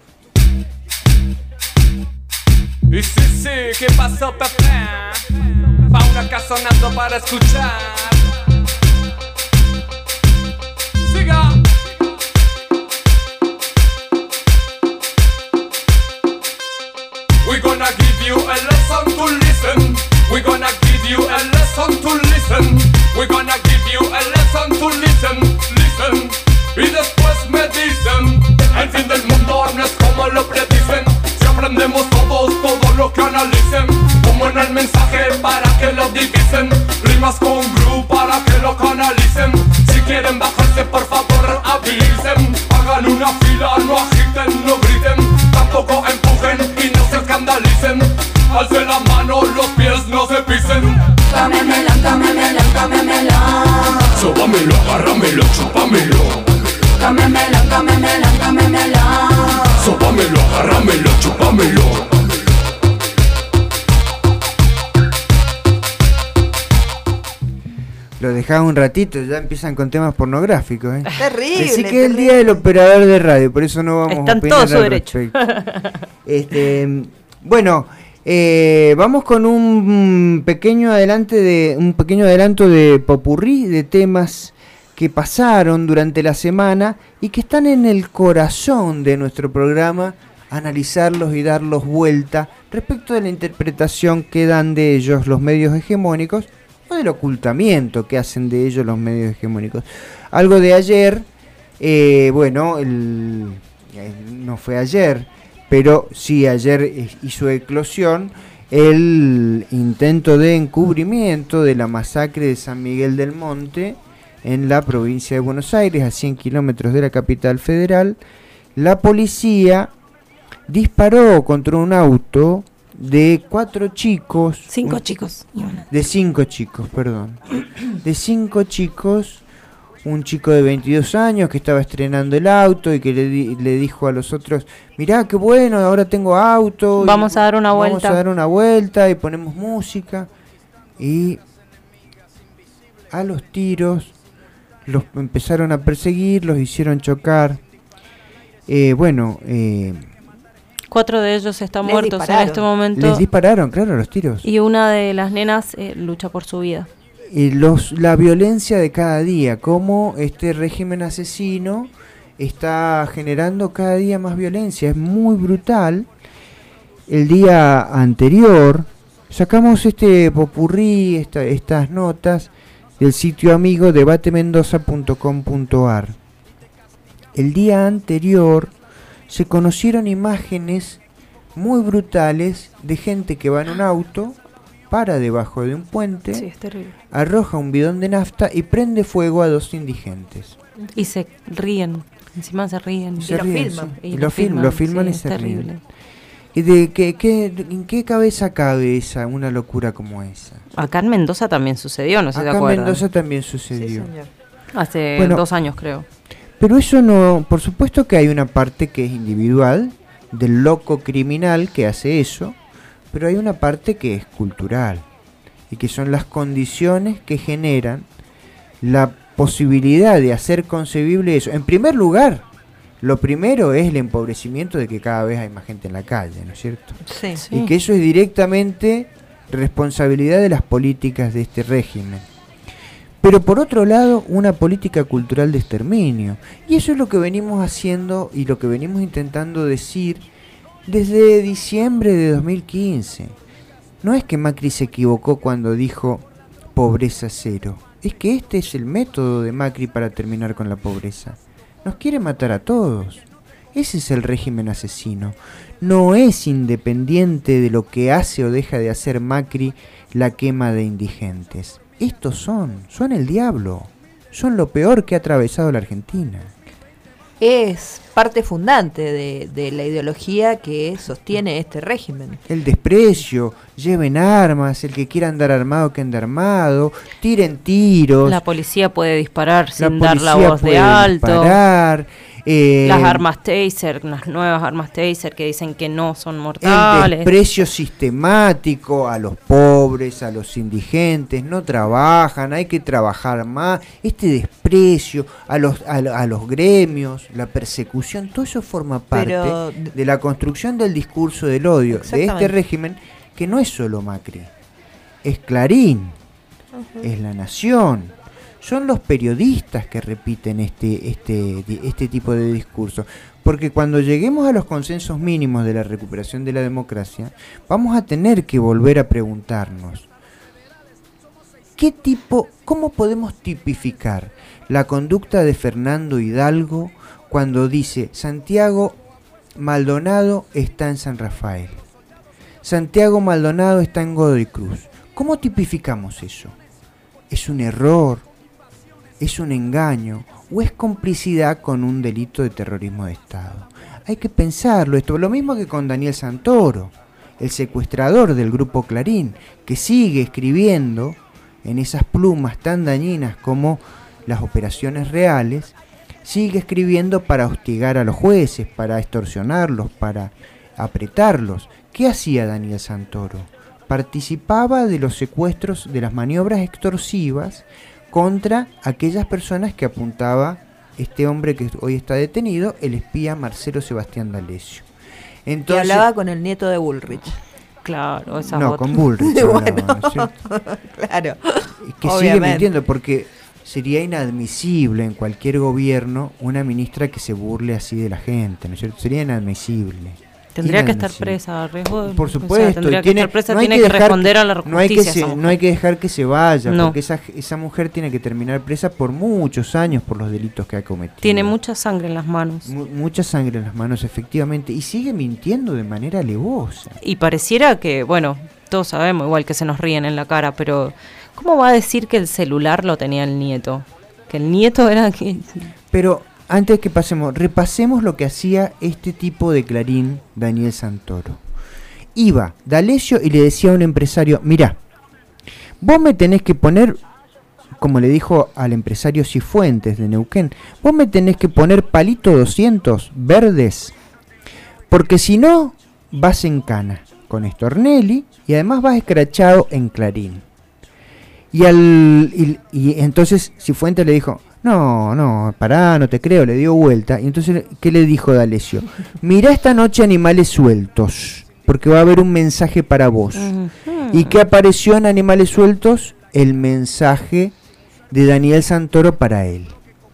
Y sí, ¿qué pasó, Pepe? Fauna acá sonando para escuchar. Siga. We're gonna give you a lesson to listen. We're gonna give you a lesson to listen. We're gonna give you a lesson to listen. Listen. Y después me dicen, el fin del mundo no es como lo predicen. Si aprendemos todos todo lo que analicen, como en el mensaje para que lo divisen, rimas con groove para que lo canalicen. Si quieren bajarse por favor avisen, hagan una fila, no agiten, no griten, tampoco empujen y no se escandalicen. Alcen la mano, los pies no se pisen. Cámemela, cámemela, cámemela. Sóbamelo, agárramelo, chúpamelo. Cámemela, cámemela, cámemela. Sóbamelo, agárramelo, chúpamelo. Lo dejaba un ratito, ya empiezan con temas pornográficos. Terrible. Decí que es el día del operador de radio, por eso no vamos a opinar todo su derecho. Bueno, vamos con un pequeño adelanto de popurrí de temas que pasaron durante la semana y que están en el corazón de nuestro programa, analizarlos y darlos vuelta respecto de la interpretación que dan de ellos los medios hegemónicos o del ocultamiento que hacen de ellos los medios hegemónicos. Algo de ayer, no fue ayer, pero sí ayer hizo eclosión el intento de encubrimiento de la masacre de San Miguel del Monte en la provincia de Buenos Aires, a 100 kilómetros de la capital federal. La policía disparó contra un auto de 4 chicos. 5 chicos. De 5 chicos, perdón. De 5 chicos. Un chico de 22 años que estaba estrenando el auto y que le dijo a los otros, mirá qué bueno, ahora tengo auto. Vamos a dar una vuelta. Vamos a dar una vuelta y ponemos música. Y a los tiros los empezaron a perseguir, los hicieron chocar. 4 de ellos están muertos en este momento. Les dispararon, claro, los tiros. Y una de las nenas lucha por su vida. La violencia de cada día, cómo este régimen asesino está generando cada día más violencia, es muy brutal. El día anterior sacamos este popurrí, estas notas del sitio amigo debatemendoza.com.ar. El día anterior se conocieron imágenes muy brutales de gente que va en un auto, para debajo de un puente, sí, es terrible, arroja un bidón de nafta y prende fuego a 2 indigentes. Y se ríen. Encima se ríen. Se ríen, sí. Y lo filman sí, y se terrible. ríen. ¿Y en qué cabeza cabe una locura como esa? Acá en Mendoza también sucedió, no sé si te Acá acuerdan. en Mendoza también sucedió. Sí, señor. Hace 2 años, creo. Pero eso no, por supuesto que hay una parte que es individual, del loco criminal que hace eso, pero hay una parte que es cultural, y que son las condiciones que generan la posibilidad de hacer concebible eso. En primer lugar, lo primero es el empobrecimiento de que cada vez hay más gente en la calle, ¿no es cierto? Sí. Y que eso es directamente responsabilidad de las políticas de este régimen. Pero por otro lado, una política cultural de exterminio. Y eso es lo que venimos haciendo y lo que venimos intentando decir desde diciembre de 2015. No es que Macri se equivocó cuando dijo pobreza cero. Es que este es el método de Macri para terminar con la pobreza. Nos quiere matar a todos. Ese es el régimen asesino. No es independiente de lo que hace o deja de hacer Macri la quema de indigentes. Estos son el diablo. Son lo peor que ha atravesado la Argentina. Es parte fundante de la ideología que sostiene este régimen. El desprecio, lleven armas, el que quiera andar armado que ande armado, tiren tiros. La policía puede disparar sin dar la voz de alto. Disparar, las armas Taser, las nuevas armas Taser que dicen que no son mortales. El desprecio sistemático a los pobres, a los indigentes, no trabajan, hay que trabajar más. Este desprecio a los gremios, la persecución, todo eso forma parte de la construcción del discurso del odio de este régimen, que no es solo Macri, es Clarín, es La Nación. Son los periodistas que repiten este tipo de discurso. Porque cuando lleguemos a los consensos mínimos de la recuperación de la democracia, vamos a tener que volver a preguntarnos ¿cómo podemos tipificar la conducta de Fernando Hidalgo cuando dice Santiago Maldonado está en San Rafael, Santiago Maldonado está en Godoy Cruz? ¿Cómo tipificamos eso? ¿Es un error? ¿Es un engaño? ¿O es complicidad con un delito de terrorismo de Estado? Hay que pensarlo esto. Lo mismo que con Daniel Santoro, el secuestrador del grupo Clarín, que sigue escribiendo en esas plumas tan dañinas como las operaciones reales, sigue escribiendo para hostigar a los jueces, para extorsionarlos, para apretarlos. ¿Qué hacía Daniel Santoro? Participaba de los secuestros, de las maniobras extorsivas contra aquellas personas que apuntaba este hombre que hoy está detenido, el espía Marcelo Sebastián D'Alessio. Entonces, que hablaba con el nieto de Bullrich. Claro, esa no, con Bullrich hablaba, ¿no es cierto? Claro. Que sigue mintiendo, porque sería inadmisible en cualquier gobierno una ministra que se burle así de la gente, ¿no es cierto? Sería inadmisible. Tendría que estar presa, a riesgo de... Por supuesto. Tendría que estar presa, tiene que responder a la justicia. No hay que dejar que se vaya, porque esa mujer tiene que terminar presa por muchos años por los delitos que ha cometido. Tiene mucha sangre en las manos. Mucha sangre en las manos, efectivamente, y sigue mintiendo de manera alevosa. Y pareciera que, bueno, todos sabemos igual que se nos ríen en la cara, pero ¿cómo va a decir que el celular lo tenía el nieto? Que el nieto era... Pero... antes que repasemos lo que hacía este tipo de Clarín, Daniel Santoro. Iba D'Alessio y le decía a un empresario, mirá, vos me tenés que poner, como le dijo al empresario Cifuentes de Neuquén, vos me tenés que poner palito 200 verdes, porque si no, vas en cana con Stornelli y además vas escrachado en Clarín. Y entonces Cifuentes le dijo, no, pará, no te creo, le dio vuelta. Y entonces, ¿qué le dijo D'Alessio? Mirá esta noche Animales Sueltos, porque va a haber un mensaje para vos. ¿Y qué apareció en Animales Sueltos? El mensaje de Daniel Santoro para él.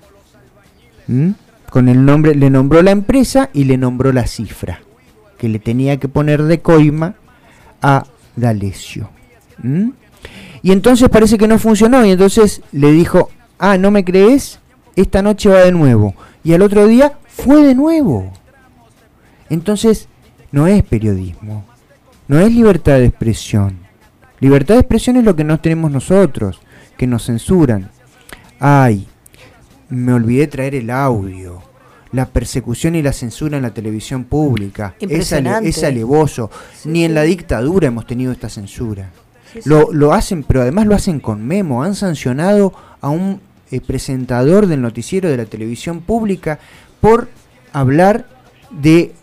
Con el nombre, le nombró la empresa y le nombró la cifra que le tenía que poner de coima a D'Alessio. Y entonces parece que no funcionó, y entonces le dijo, ¿no me crees? Esta noche va de nuevo. Y al otro día fue de nuevo. Entonces, no es periodismo. No es libertad de expresión. Libertad de expresión es lo que no tenemos nosotros, que nos censuran. Ay, me olvidé traer el audio. la persecución y la censura en la televisión pública. Impresionante. Es alevoso. Sí, Ni sí. en la dictadura hemos tenido esta censura. Sí, sí. Lo hacen, pero además lo hacen con memo. Han sancionado a un presentador del noticiero de la televisión pública por hablar de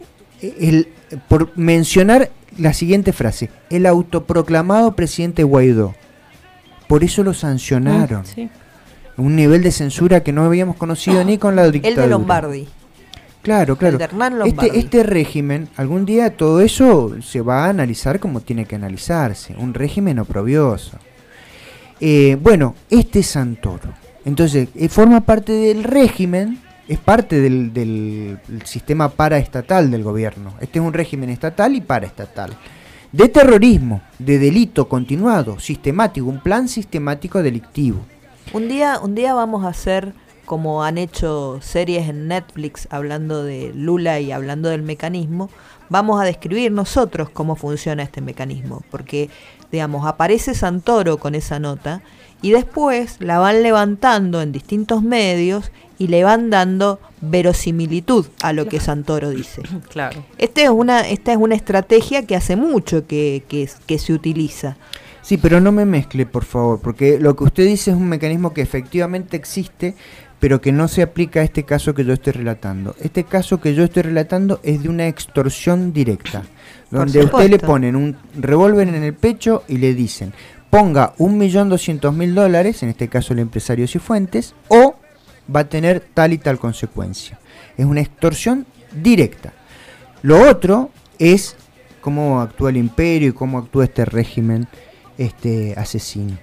por mencionar la siguiente frase: el autoproclamado presidente Guaidó. Por eso lo sancionaron. Sí. Un nivel de censura que no habíamos conocido ni con la dictadura. El de Lombardi. Claro, claro. El de Hernán Lombardi. Este régimen, algún día todo eso se va a analizar como tiene que analizarse. Un régimen oprobioso. Bueno, este es Santoro. Entonces, forma parte del régimen, es parte del sistema paraestatal del gobierno. Este es un régimen estatal y paraestatal. De terrorismo, de delito continuado, sistemático, un plan sistemático delictivo. Un día vamos a hacer, como han hecho series en Netflix hablando de Lula y hablando del mecanismo, vamos a describir nosotros cómo funciona este mecanismo, porque, digamos, aparece Santoro con esa nota y después la van levantando en distintos medios y le van dando verosimilitud a lo que Santoro dice. Claro. Esta es una estrategia que hace mucho que se utiliza. Sí, pero no me mezcle, por favor, porque lo que usted dice es un mecanismo que efectivamente existe, pero que no se aplica a este caso que yo estoy relatando. Este caso que yo estoy relatando es de una extorsión directa, donde a usted le ponen un revólver en el pecho y le dicen: ponga $1.200.000, en este caso el empresario Cifuentes, o va a tener tal y tal consecuencia. Es una extorsión directa. Lo otro es cómo actúa el imperio y cómo actúa este régimen asesino.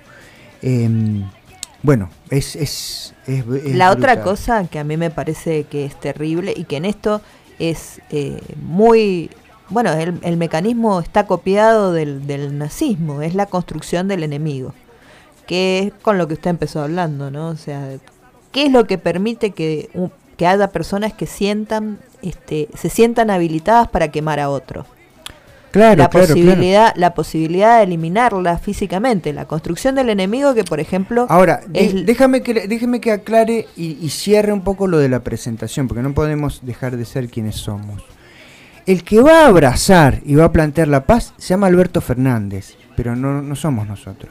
Bueno, es la brutal. otra cosa que a mí me parece que es terrible y que en esto es muy... Bueno, el mecanismo está copiado del nazismo, es la construcción del enemigo, que es con lo que usted empezó hablando, ¿no? O sea, ¿qué es lo que permite que haya personas que se sientan habilitadas para quemar a otro? Claro, la posibilidad de eliminarla físicamente, la construcción del enemigo que, por ejemplo... Ahora, déjeme que aclare y cierre un poco lo de la presentación, porque no podemos dejar de ser quienes somos. El que va a abrazar y va a plantear la paz se llama Alberto Fernández, pero no somos nosotros.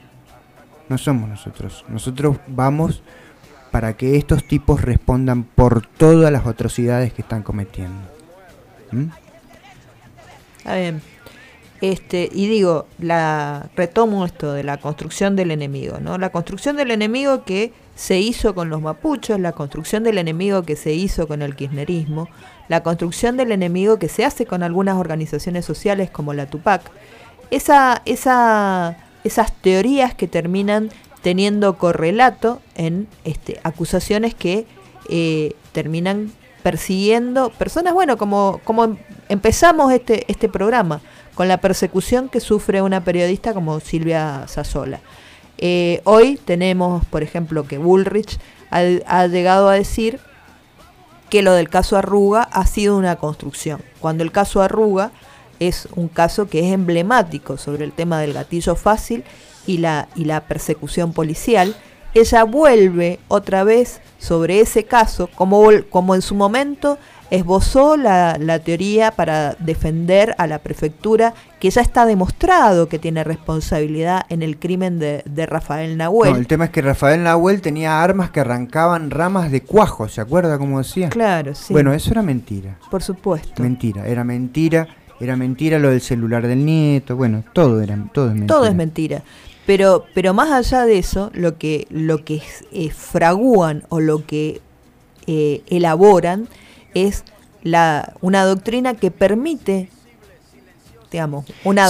No somos nosotros. Nosotros vamos para que estos tipos respondan por todas las atrocidades que están cometiendo. Está bien. Y digo, retomo esto de la construcción del enemigo, ¿no? La construcción del enemigo que se hizo con los mapuches, la construcción del enemigo que se hizo con el kirchnerismo, la construcción del enemigo que se hace con algunas organizaciones sociales como la Tupac, esas teorías que terminan teniendo correlato en acusaciones que terminan persiguiendo personas, bueno, como empezamos este programa, con la persecución que sufre una periodista como Silvia Sassola. Hoy tenemos, por ejemplo, que Bullrich ha llegado a decir que lo del caso Arruga ha sido una construcción, cuando el caso Arruga es un caso que es emblemático sobre el tema del gatillo fácil y la persecución policial. Ella vuelve otra vez sobre ese caso, como en su momento esbozó la teoría para defender a la prefectura, que ya está demostrado que tiene responsabilidad en el crimen de Rafael Nahuel. No, el tema es que Rafael Nahuel tenía armas que arrancaban ramas de cuajo, ¿se acuerda cómo decía? Claro, sí. Bueno, eso era mentira. Por supuesto. Era mentira lo del celular del nieto, bueno, todo es mentira. Todo es mentira. Pero más allá de eso, lo que fragúan o lo que elaboran es una doctrina que permite, digamos, una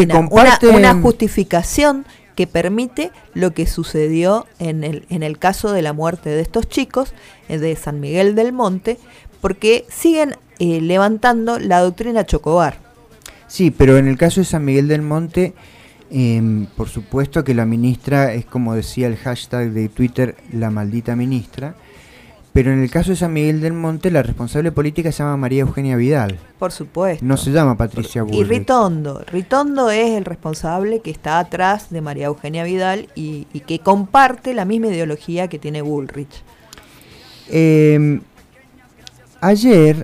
justificación que permite lo que sucedió en el caso de la muerte de estos chicos de San Miguel del Monte, porque siguen levantando la doctrina Chocobar. Sí, pero en el caso de San Miguel del Monte, por supuesto que la ministra es, como decía el hashtag de Twitter, la maldita ministra. Pero en el caso de San Miguel del Monte, la responsable política se llama María Eugenia Vidal. Por supuesto. No se llama Patricia Bullrich. Y Ritondo es el responsable que está atrás de María Eugenia Vidal y que comparte la misma ideología que tiene Bullrich. ayer,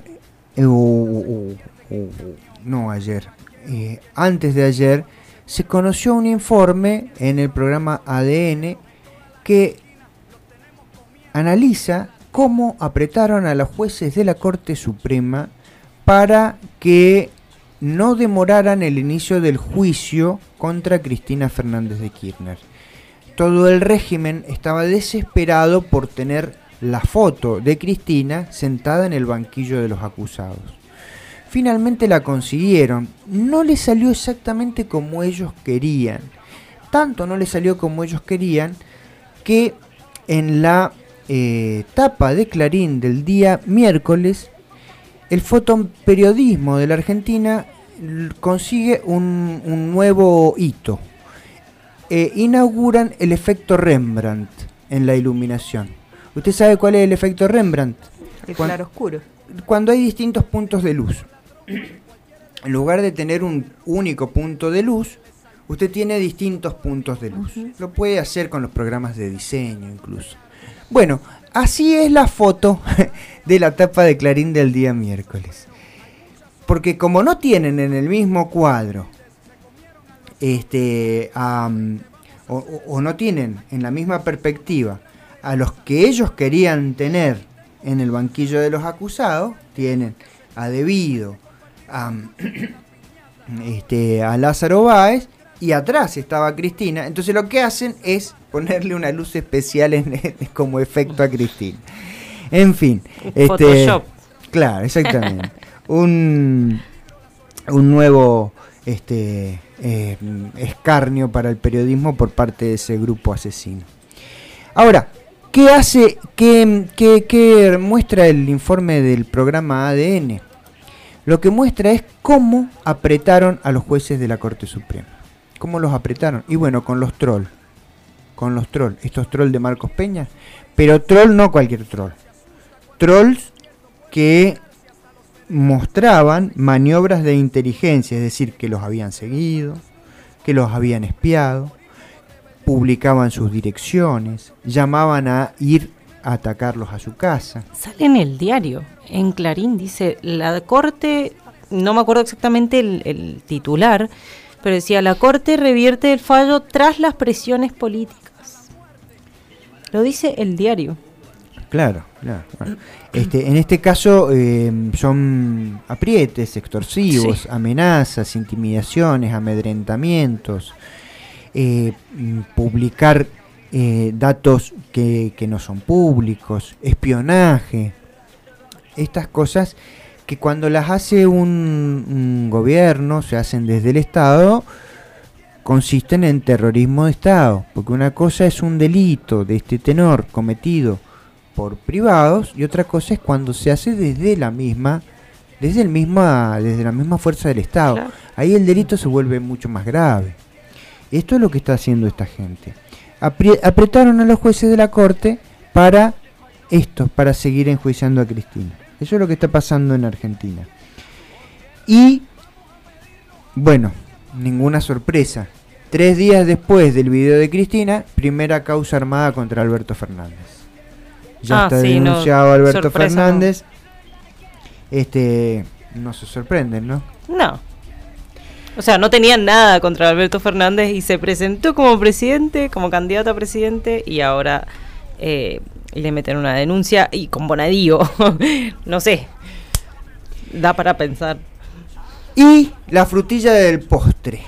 antes de ayer, se conoció un informe en el programa ADN que analiza cómo apretaron a los jueces de la Corte Suprema para que no demoraran el inicio del juicio contra Cristina Fernández de Kirchner. Todo el régimen estaba desesperado por tener la foto de Cristina sentada en el banquillo de los acusados. Finalmente la consiguieron. No le salió exactamente como ellos querían. Tanto no le salió como ellos querían que en la tapa de Clarín del día miércoles, el fotoperiodismo de la Argentina consigue un nuevo hito. Inauguran el efecto Rembrandt en la iluminación. ¿Usted sabe cuál es el efecto Rembrandt? El claroscuro. Cuando hay distintos puntos de luz. En lugar de tener un único punto de luz, usted tiene distintos puntos de luz. Lo puede hacer con los programas de diseño incluso. Bueno, así es la foto de la tapa de Clarín del día miércoles. Porque como no tienen en el mismo cuadro, o no tienen en la misma perspectiva a los que ellos querían tener en el banquillo de los acusados, tienen a Devido, a Lázaro Báez, y atrás estaba Cristina. Entonces lo que hacen es ponerle una luz especial como efecto a Cristina. En fin, Photoshop. Claro, exactamente. un nuevo escarnio para el periodismo por parte de ese grupo asesino. Ahora, ¿qué hace? ¿Qué muestra el informe del programa ADN? Lo que muestra es cómo apretaron a los jueces de la Corte Suprema. ¿Cómo los apretaron? Y bueno, con los trolls. Estos trolls de Marcos Peña. Pero troll no cualquier troll. Trolls que mostraban maniobras de inteligencia, es decir, que los habían seguido, que los habían espiado, publicaban sus direcciones, llamaban a ir a atacarlos a su casa. Sale en el diario, en Clarín, dice, la Corte, no me acuerdo exactamente el titular, pero decía, la Corte revierte el fallo tras las presiones políticas. Lo dice el diario. Claro. Bueno, en este caso son aprietes extorsivos, sí, amenazas, intimidaciones, amedrentamientos, publicar datos que no son públicos, espionaje, estas cosas que cuando las hace un gobierno, se hacen desde el Estado, consisten en terrorismo de Estado, porque una cosa es un delito de este tenor cometido por privados y otra cosa es cuando se hace desde la misma fuerza del Estado. Claro. Ahí el delito se vuelve mucho más grave. Esto es lo que está haciendo esta gente. Apretaron a los jueces de la Corte para seguir enjuiciando a Cristina. Eso es lo que está pasando en Argentina. Y bueno, ninguna sorpresa. 3 días después del video de Cristina, primera causa armada contra Alberto Fernández. Ya está denunciado Alberto sorpresa, Fernández. No se sorprenden, ¿no? No. O sea, no tenían nada contra Alberto Fernández y se presentó como presidente, como candidato a presidente, y ahora le meten una denuncia y con Bonadío. No sé. Da para pensar. Y la frutilla del postre.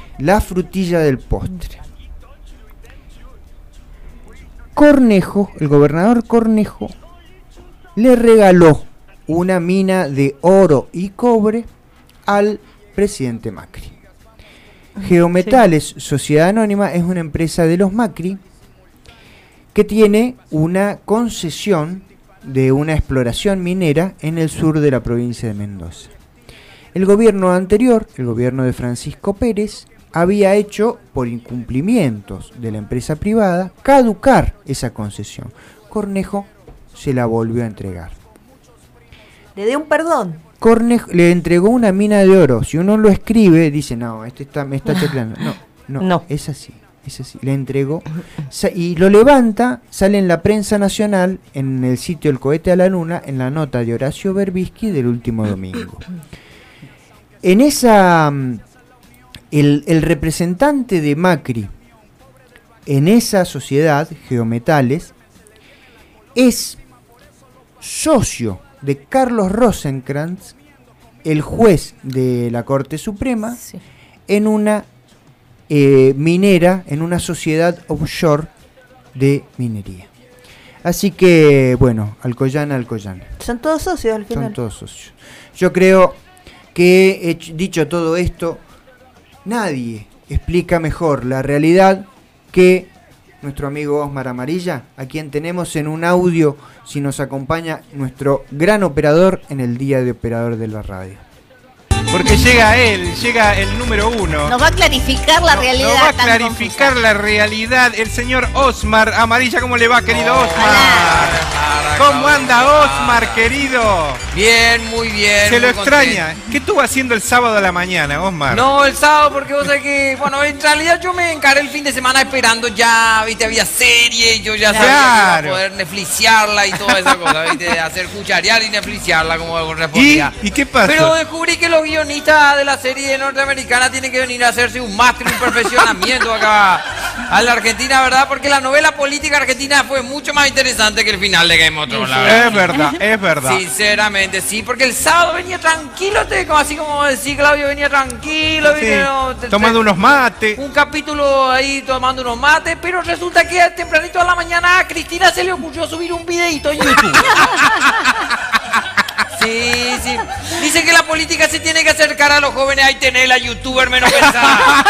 Cornejo, el gobernador Cornejo, le regaló una mina de oro y cobre al presidente Macri. Geometales Sociedad Anónima es una empresa de los Macri que tiene una concesión de una exploración minera en el sur de la provincia de Mendoza. El gobierno anterior, el gobierno de Francisco Pérez, había hecho, por incumplimientos de la empresa privada, caducar esa concesión. Cornejo se la volvió a entregar. Le dio un perdón. Cornejo le entregó una mina de oro. Si uno lo escribe, dice, no, me está choclando. No, es así. ese sí, le entregó, y lo levanta, sale en la prensa nacional, en el sitio El Cohete a la Luna, en la nota de Horacio Berbisky del último domingo. En esa, el representante de Macri en esa sociedad, Geometales, es socio de Carlos Rosenkrantz, el juez de la Corte Suprema, sí, en una minera, en una sociedad offshore de minería. Así que, bueno, Alcoyana. Son todos socios al final. Son todos socios. Yo creo que, dicho todo esto, nadie explica mejor la realidad que nuestro amigo Osmar Amarilla, a quien tenemos en un audio, si nos acompaña nuestro gran operador en el día de operador de la radio. Porque llega él, llega el número 1. Nos va a clarificar la realidad. Nos va a clarificar la realidad el señor Osmar Amarilla. ¿Cómo le va, querido Osmar? ¿Cómo anda Osmar, querido? Bien, muy bien. Se lo extraña. ¿Qué estuvo haciendo el sábado a la mañana, Osmar? No, el sábado porque vos sabés que, bueno, en realidad yo me encaré el fin de semana esperando ya, viste, había serie y yo ya sabía que iba a poder netfliciarla y toda esa cosa, viste, hacer cucharear y netfliciarla como correspondía. ¿Y qué pasa? Pero descubrí que los guionistas de la serie norteamericana tienen que venir a hacerse un máster, un perfeccionamiento acá a la Argentina, ¿verdad? Porque la novela política argentina fue mucho más interesante que el final de Game of Thrones, la verdad. Es verdad. Sinceramente, sí, porque el sábado venía tranquilo, así como decía Claudio, venía tranquilo, sí, tomando unos mates. Un capítulo ahí tomando unos mates, pero resulta que tempranito a la mañana a Cristina se le ocurrió subir un videito en YouTube. Sí, sí. Dicen que la política se tiene que acercar a los jóvenes. Ahí tenés la youtuber menos pensada.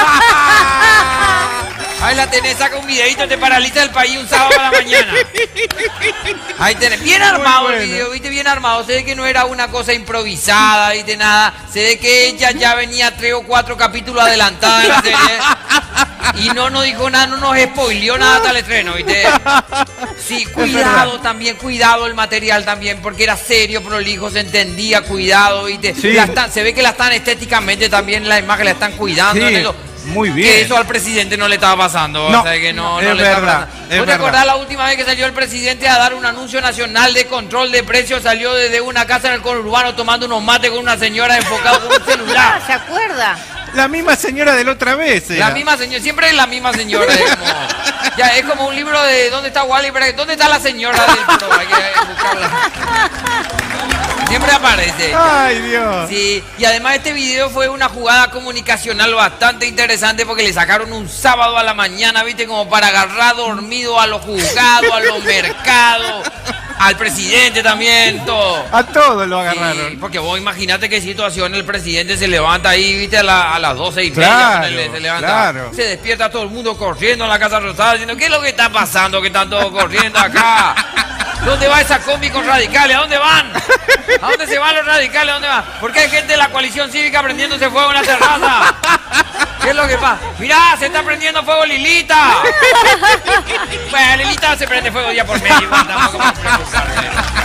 Ahí la tenés, saca un videito, te paraliza el país un sábado a la mañana. Ahí tenés. Bien armado el video, viste, bien armado. Se ve que no era una cosa improvisada, viste, nada. Se ve que ella ya venía 3 o 4 capítulos adelantada de la serie. Y no nos dijo nada, no nos spoileó nada hasta el estreno, viste. Sí, cuidado también, cuidado el material también, porque era serio, prolijo, se entendía, cuidado, viste. Sí. Se ve que la están estéticamente también, la imagen la están cuidando. Sí. Muy bien. Que eso al presidente no le estaba pasando. No, o sea, que no es le verdad. ¿Vos te acordás la última vez que salió el presidente a dar un anuncio nacional de control de precios? Salió desde una casa en el conurbano tomando unos mates con una señora enfocada con un celular. ¿Se acuerda? La misma señora de la otra vez. La misma señora, siempre es la misma señora. Es como un libro de ¿dónde está Wally? ¿Dónde está la señora del pro? Hay que buscarla. Siempre aparece. Ay, Dios. Sí, y además este video fue una jugada comunicacional bastante interesante porque le sacaron un sábado a la mañana, viste, como para agarrar dormido a los juzgados, a los mercados, al presidente también, todo. A todos lo agarraron. Sí, porque vos imaginate qué situación el presidente se levanta ahí, viste, a las 12:30. Claro, se levanta, claro. Se despierta todo el mundo corriendo en la Casa Rosada diciendo, ¿qué es lo que está pasando? Que están todos corriendo acá. ¿Dónde va esa combi con radicales? ¿A dónde van? ¿A dónde se van los radicales? ¿A dónde van? ¿Por qué hay gente de la coalición cívica prendiéndose fuego en la terraza? ¿Qué es lo que pasa? ¡Mirá! ¡Se está prendiendo fuego Lilita! Bueno, Lilita se prende fuego día por medio. Igual tampoco vamos a preocuparse.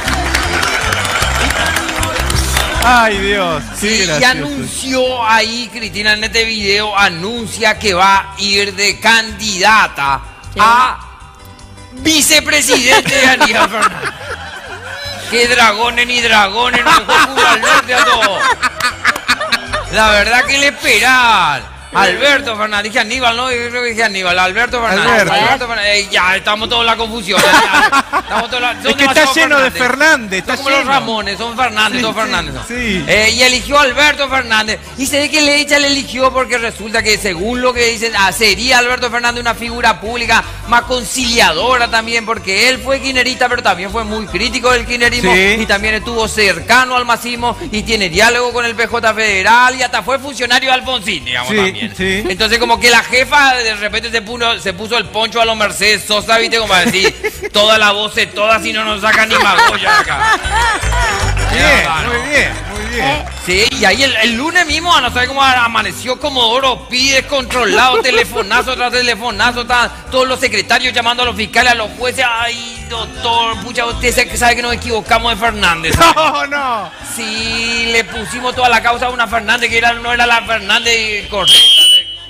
¡Ay, Dios! Sí, y anunció ahí, Cristina, en este video, anuncia que va a ir de candidata a vicepresidente de Aníbal Fernández. ¡Qué dragones ni dragones! Nos dejó Cuba al norte a todos. La verdad que le esperan. Alberto Fernández, dije Aníbal, ¿no? Yo creo que dije Aníbal, Alberto Fernández. Alberto Fernández. Ya, estamos todos en la confusión. Es que está lleno de Fernández. Está como lleno. Los Ramones, son Fernández, sí, son Fernández. Sí. Y eligió a Alberto Fernández. Y se ve que le eligió porque resulta que, según lo que dicen, sería Alberto Fernández una figura pública más conciliadora también, porque él fue kirchnerista, pero también fue muy crítico del kirchnerismo. Sí. Y también estuvo cercano al masismo y tiene diálogo con el PJ Federal y hasta fue funcionario de Alfonsín, digamos, sí, también. Sí. Entonces como que la jefa de repente se puso el poncho a los Mercedes Sosa, viste, como para decir toda la voz de todas si no nos sacan ni Magoya acá. Bien, muy bien, muy bien. Sí, y ahí el lunes mismo, no sé cómo amaneció Comodoro Pi descontrolado, telefonazo tras telefonazo, todos los secretarios llamando a los fiscales, a los jueces. Ay, doctor, pucha, usted sabe que nos equivocamos de Fernández. No, no. Sí, le pusimos toda la causa a una Fernández que no era la Fernández correcta.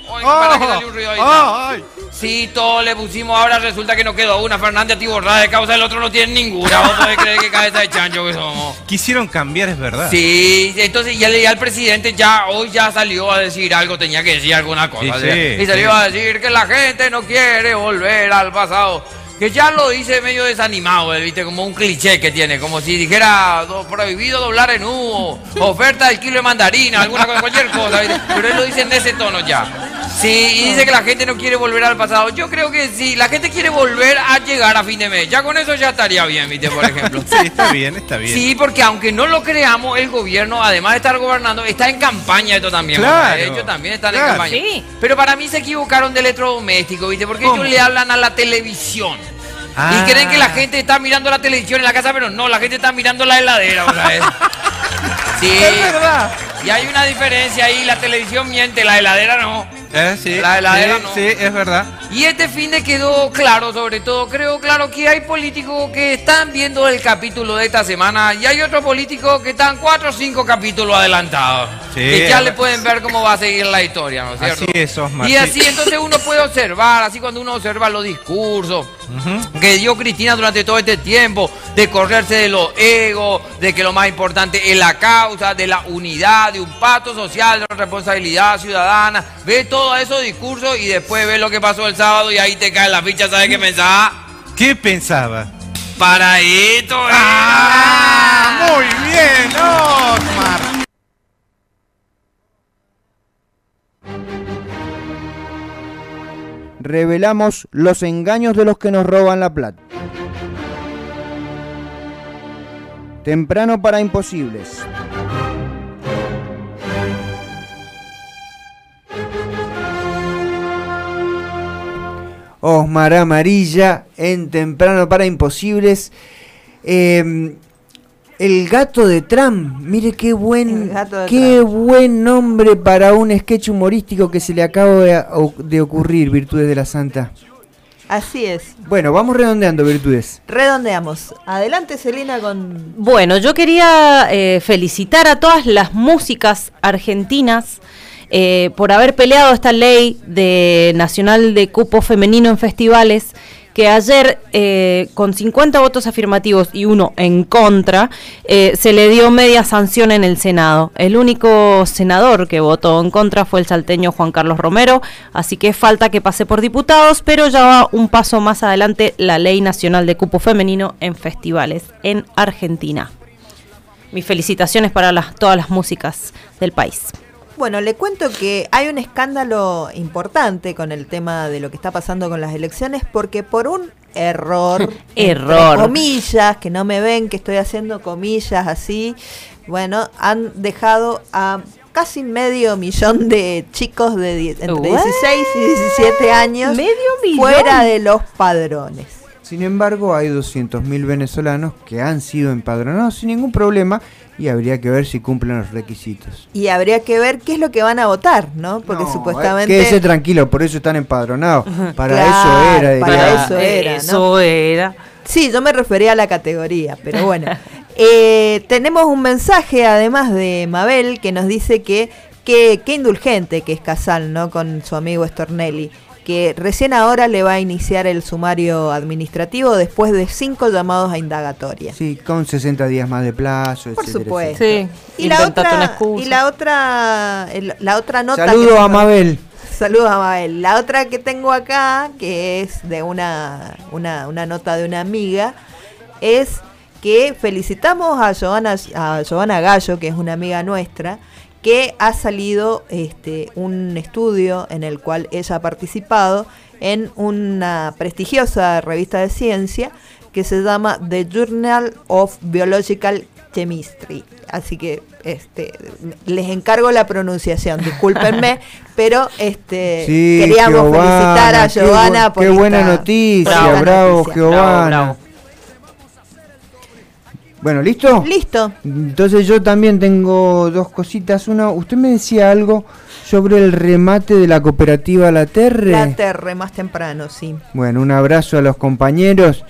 Para que salió un ruido ahí. Sí, todos le pusimos, ahora resulta que no quedó una. Fernández atiborrada de causa, el otro no tiene ninguna. Vos podés creer que cabeza de chancho que somos. Quisieron cambiar, es verdad. Sí, entonces ya el presidente hoy ya salió a decir algo, tenía que decir alguna cosa. Sí, y salió a decir que la gente no quiere volver al pasado. Que ya lo dice medio desanimado, ¿viste? Como un cliché que tiene, como si dijera prohibido doblar en U, oferta del kilo de mandarina, alguna cosa, cualquier cosa, ¿viste? Pero él lo dice en ese tono ya. Sí, y dice que la gente no quiere volver al pasado. Yo creo que sí, la gente quiere volver a llegar a fin de mes. Ya con eso ya estaría bien, ¿viste? Por ejemplo. Sí, está bien, está bien. Sí, porque aunque no lo creamos, el gobierno, además de estar gobernando, está en campaña esto también. Claro. Ellos también están en campaña. Sí. Pero para mí se equivocaron de electrodoméstico, ¿viste? Porque ellos le hablan a la televisión. Y creen que la gente está mirando la televisión en la casa, pero no, la gente está mirando la heladera, ¿verdad? Sí. Es verdad. Y hay una diferencia ahí, la televisión miente, la heladera no. Sí, la heladera no. Sí, es verdad. Y este fin de quedó claro, sobre todo, creo claro que hay políticos que están viendo el capítulo de esta semana y hay otros políticos que están 4 o 5 capítulos adelantados. Sí, que ya le pueden ver cómo va a seguir la historia, ¿no es cierto? Así es, Osmar. Y así entonces uno puede observar, así cuando uno observa los discursos que dio Cristina durante todo este tiempo, de correrse de los egos, de que lo más importante es la causa, de la unidad, de un pacto social, de responsabilidad ciudadana, ve todos esos discursos y después ve lo que pasó el sábado y ahí te cae la ficha, ¿sabes qué pensaba? ¿Qué pensaba? Para esto. Muy bien, Osmar. Revelamos los engaños de los que nos roban la plata. Temprano para imposibles. Osmar Amarilla en Temprano para Imposibles. El gato de Trump, mire qué buen nombre para un sketch humorístico que se le acaba de ocurrir, Virtudes de la Santa. Así es. Bueno, vamos redondeando, Virtudes. Redondeamos. Adelante, Celina, con... Bueno, yo quería felicitar a todas las músicas argentinas por haber peleado esta ley nacional de cupo femenino en festivales, que ayer con 50 votos afirmativos y 1 en contra, se le dio media sanción en el Senado. El único senador que votó en contra fue el salteño Juan Carlos Romero, así que falta que pase por diputados, pero ya va un paso más adelante la ley nacional de cupo femenino en festivales en Argentina. Mis felicitaciones para todas las músicas del país. Bueno, le cuento que hay un escándalo importante con el tema de lo que está pasando con las elecciones, porque por un error, entre comillas, que no me ven que estoy haciendo comillas así, bueno, han dejado a casi 500.000 de chicos de entre 16 y 17 años fuera de los padrones. Sin embargo, hay 200.000 venezolanos que han sido empadronados sin ningún problema, y habría que ver si cumplen los requisitos. Y habría que ver qué es lo que van a votar, ¿no? Porque supuestamente... Quédese tranquilo, por eso están empadronados. Para claro, eso era. Para eso era, ¿no? Eso era. Sí, yo me refería a la categoría, pero bueno. Tenemos un mensaje, además de Mabel, que nos dice que indulgente que es Casal, ¿no? Con su amigo Stornelli, que recién ahora le va a iniciar el sumario administrativo después de 5 llamados a indagatoria. Sí, con 60 días más de plazo, por etcétera, supuesto. Sí. Y la otra nota. Saludos a Mabel. Saludos a Mabel. La otra que tengo acá, que es de una nota de una amiga, es que felicitamos a Giovanna Gallo, que es una amiga nuestra, que ha salido un estudio en el cual ella ha participado en una prestigiosa revista de ciencia que se llama The Journal of Biological Chemistry. Así que les encargo la pronunciación, discúlpenme, pero sí, queríamos felicitar a Giovanna por qué buena noticia, bravo Giovanna. Bravo. Bueno, ¿listo? Listo. Entonces yo también tengo 2 cositas. Una, usted me decía algo sobre el remate de la cooperativa La Terre. La Terre, más temprano, sí. Bueno, un abrazo a los compañeros.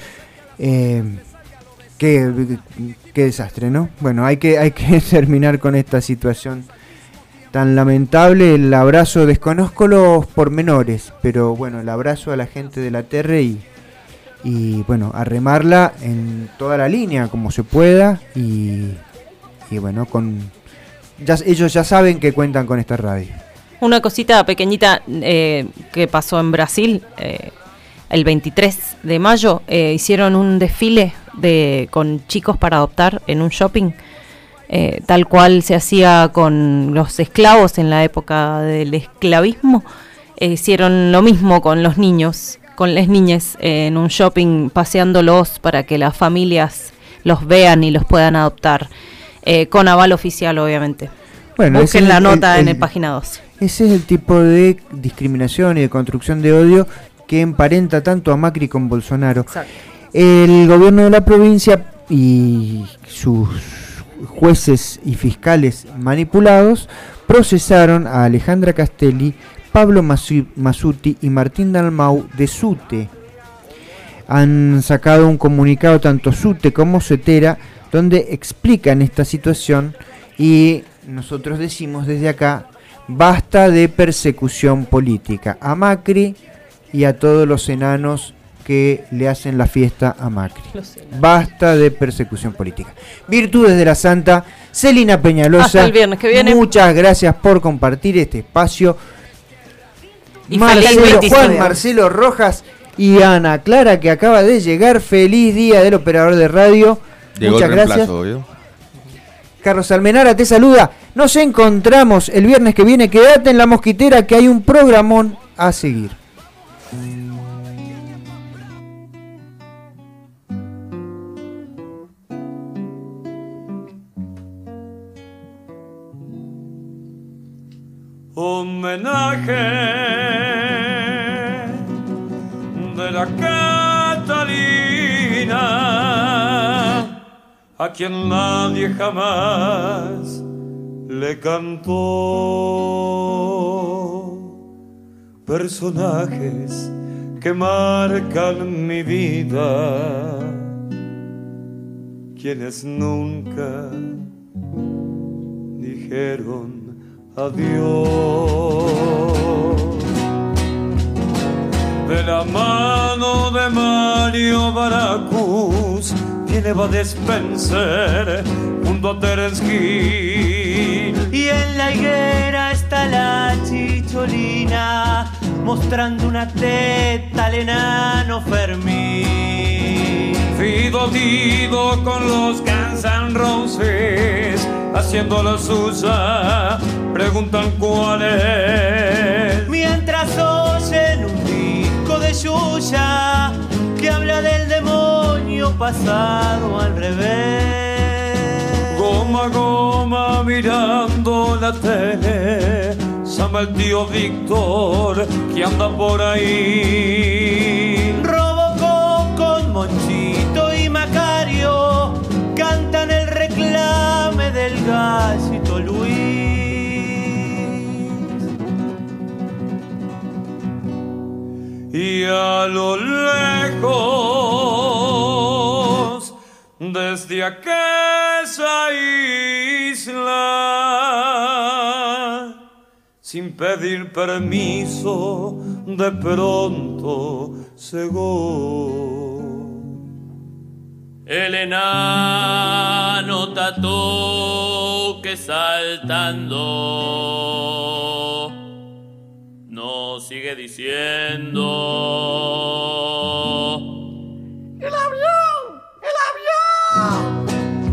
Qué desastre, ¿no? Bueno, hay que terminar con esta situación tan lamentable el abrazo. Desconozco los pormenores, pero bueno, el abrazo a la gente de la Terre y bueno, a remarla en toda la línea como se pueda y bueno, ellos ya saben que cuentan con esta radio. Una cosita pequeñita que pasó en Brasil, el 23 de mayo hicieron un desfile con chicos para adoptar en un shopping, tal cual se hacía con los esclavos en la época del esclavismo. Hicieron lo mismo con los niños, con las niñas en un shopping, paseándolos para que las familias los vean y los puedan adoptar, con aval oficial obviamente. Bueno, busquen la nota en el página 12. Ese es el tipo de discriminación y de construcción de odio que emparenta tanto a Macri con Bolsonaro. Exacto. El gobierno de la provincia y sus jueces y fiscales manipulados procesaron a Alejandra Castelli, Pablo Masuti y Martín Dalmau de SUTE. Han sacado un comunicado tanto SUTE como CETERA donde explican esta situación y nosotros decimos desde acá: basta de persecución política a Macri y a todos los enanos que le hacen la fiesta a Macri. Basta de persecución política. Virtudes de la Santa, Celina Peñalosa. Hasta el viernes que viene. Muchas gracias por compartir este espacio. Y Juan Marcelo Rojas y Ana Clara, que acaba de llegar. Feliz día del operador de radio. Muchas gracias. Carlos Almenara te saluda. Nos encontramos el viernes que viene. Quédate en La Mosquitera, que hay un programón a seguir. Homenaje de la Catalina, a quien nadie jamás le cantó. Personajes que marcan mi vida, quienes nunca dijeron adiós. De la mano de Mario Baracus viene Bud Spencer junto a Terence Hill. Y en la higuera está la chicholina mostrando una teta al enano Fermín. Fido Dido con los Guns N' Roses haciendo la suya, preguntan cuál es. Mientras oyen un disco de Yuya que habla del demonio pasado al revés. Goma, goma, mirando la tele, llama el tío Víctor que anda por ahí. Robocop con Monchito y Macario cantan el reclame del gallito Luis. Y a lo lejos, desde aquella isla, sin pedir permiso, de pronto llegó el enano Tato que saltando nos sigue diciendo: ¡el avión! ¡El avión!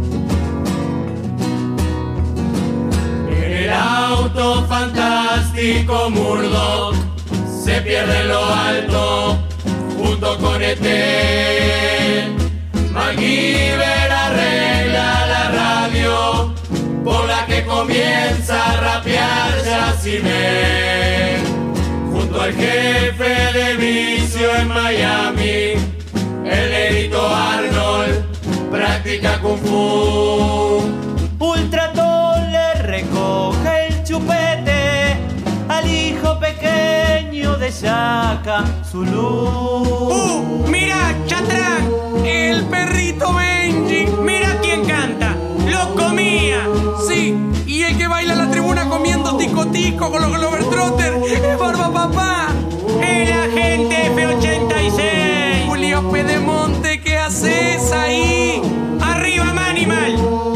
En el auto fantástico Murdoch se pierde en lo alto junto con ET. MacGyver arregla la radio por la que comienza a rapear Yacine. Junto al jefe de vicio en Miami, el negrito Arnold practica Kung Fu. Ultratón le recoge el chupete al hijo pequeño de Shaka Zulu. ¡Mira, Chatrán! ¡El perrito Benji! ¡Mira quién canta! ¡Lo comía! Sí, y el que baila en la tribuna comiendo tico Tico con los Globetrotters. Barba Papá. El agente F86. Julio Pedemonte, ¿qué haces ahí? Arriba, Manimal.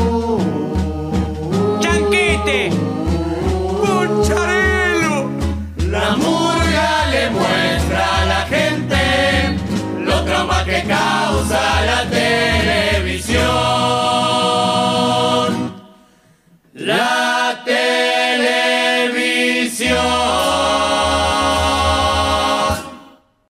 Chanquete. Poncharelo. La murga le muestra a la gente los traumas que causa la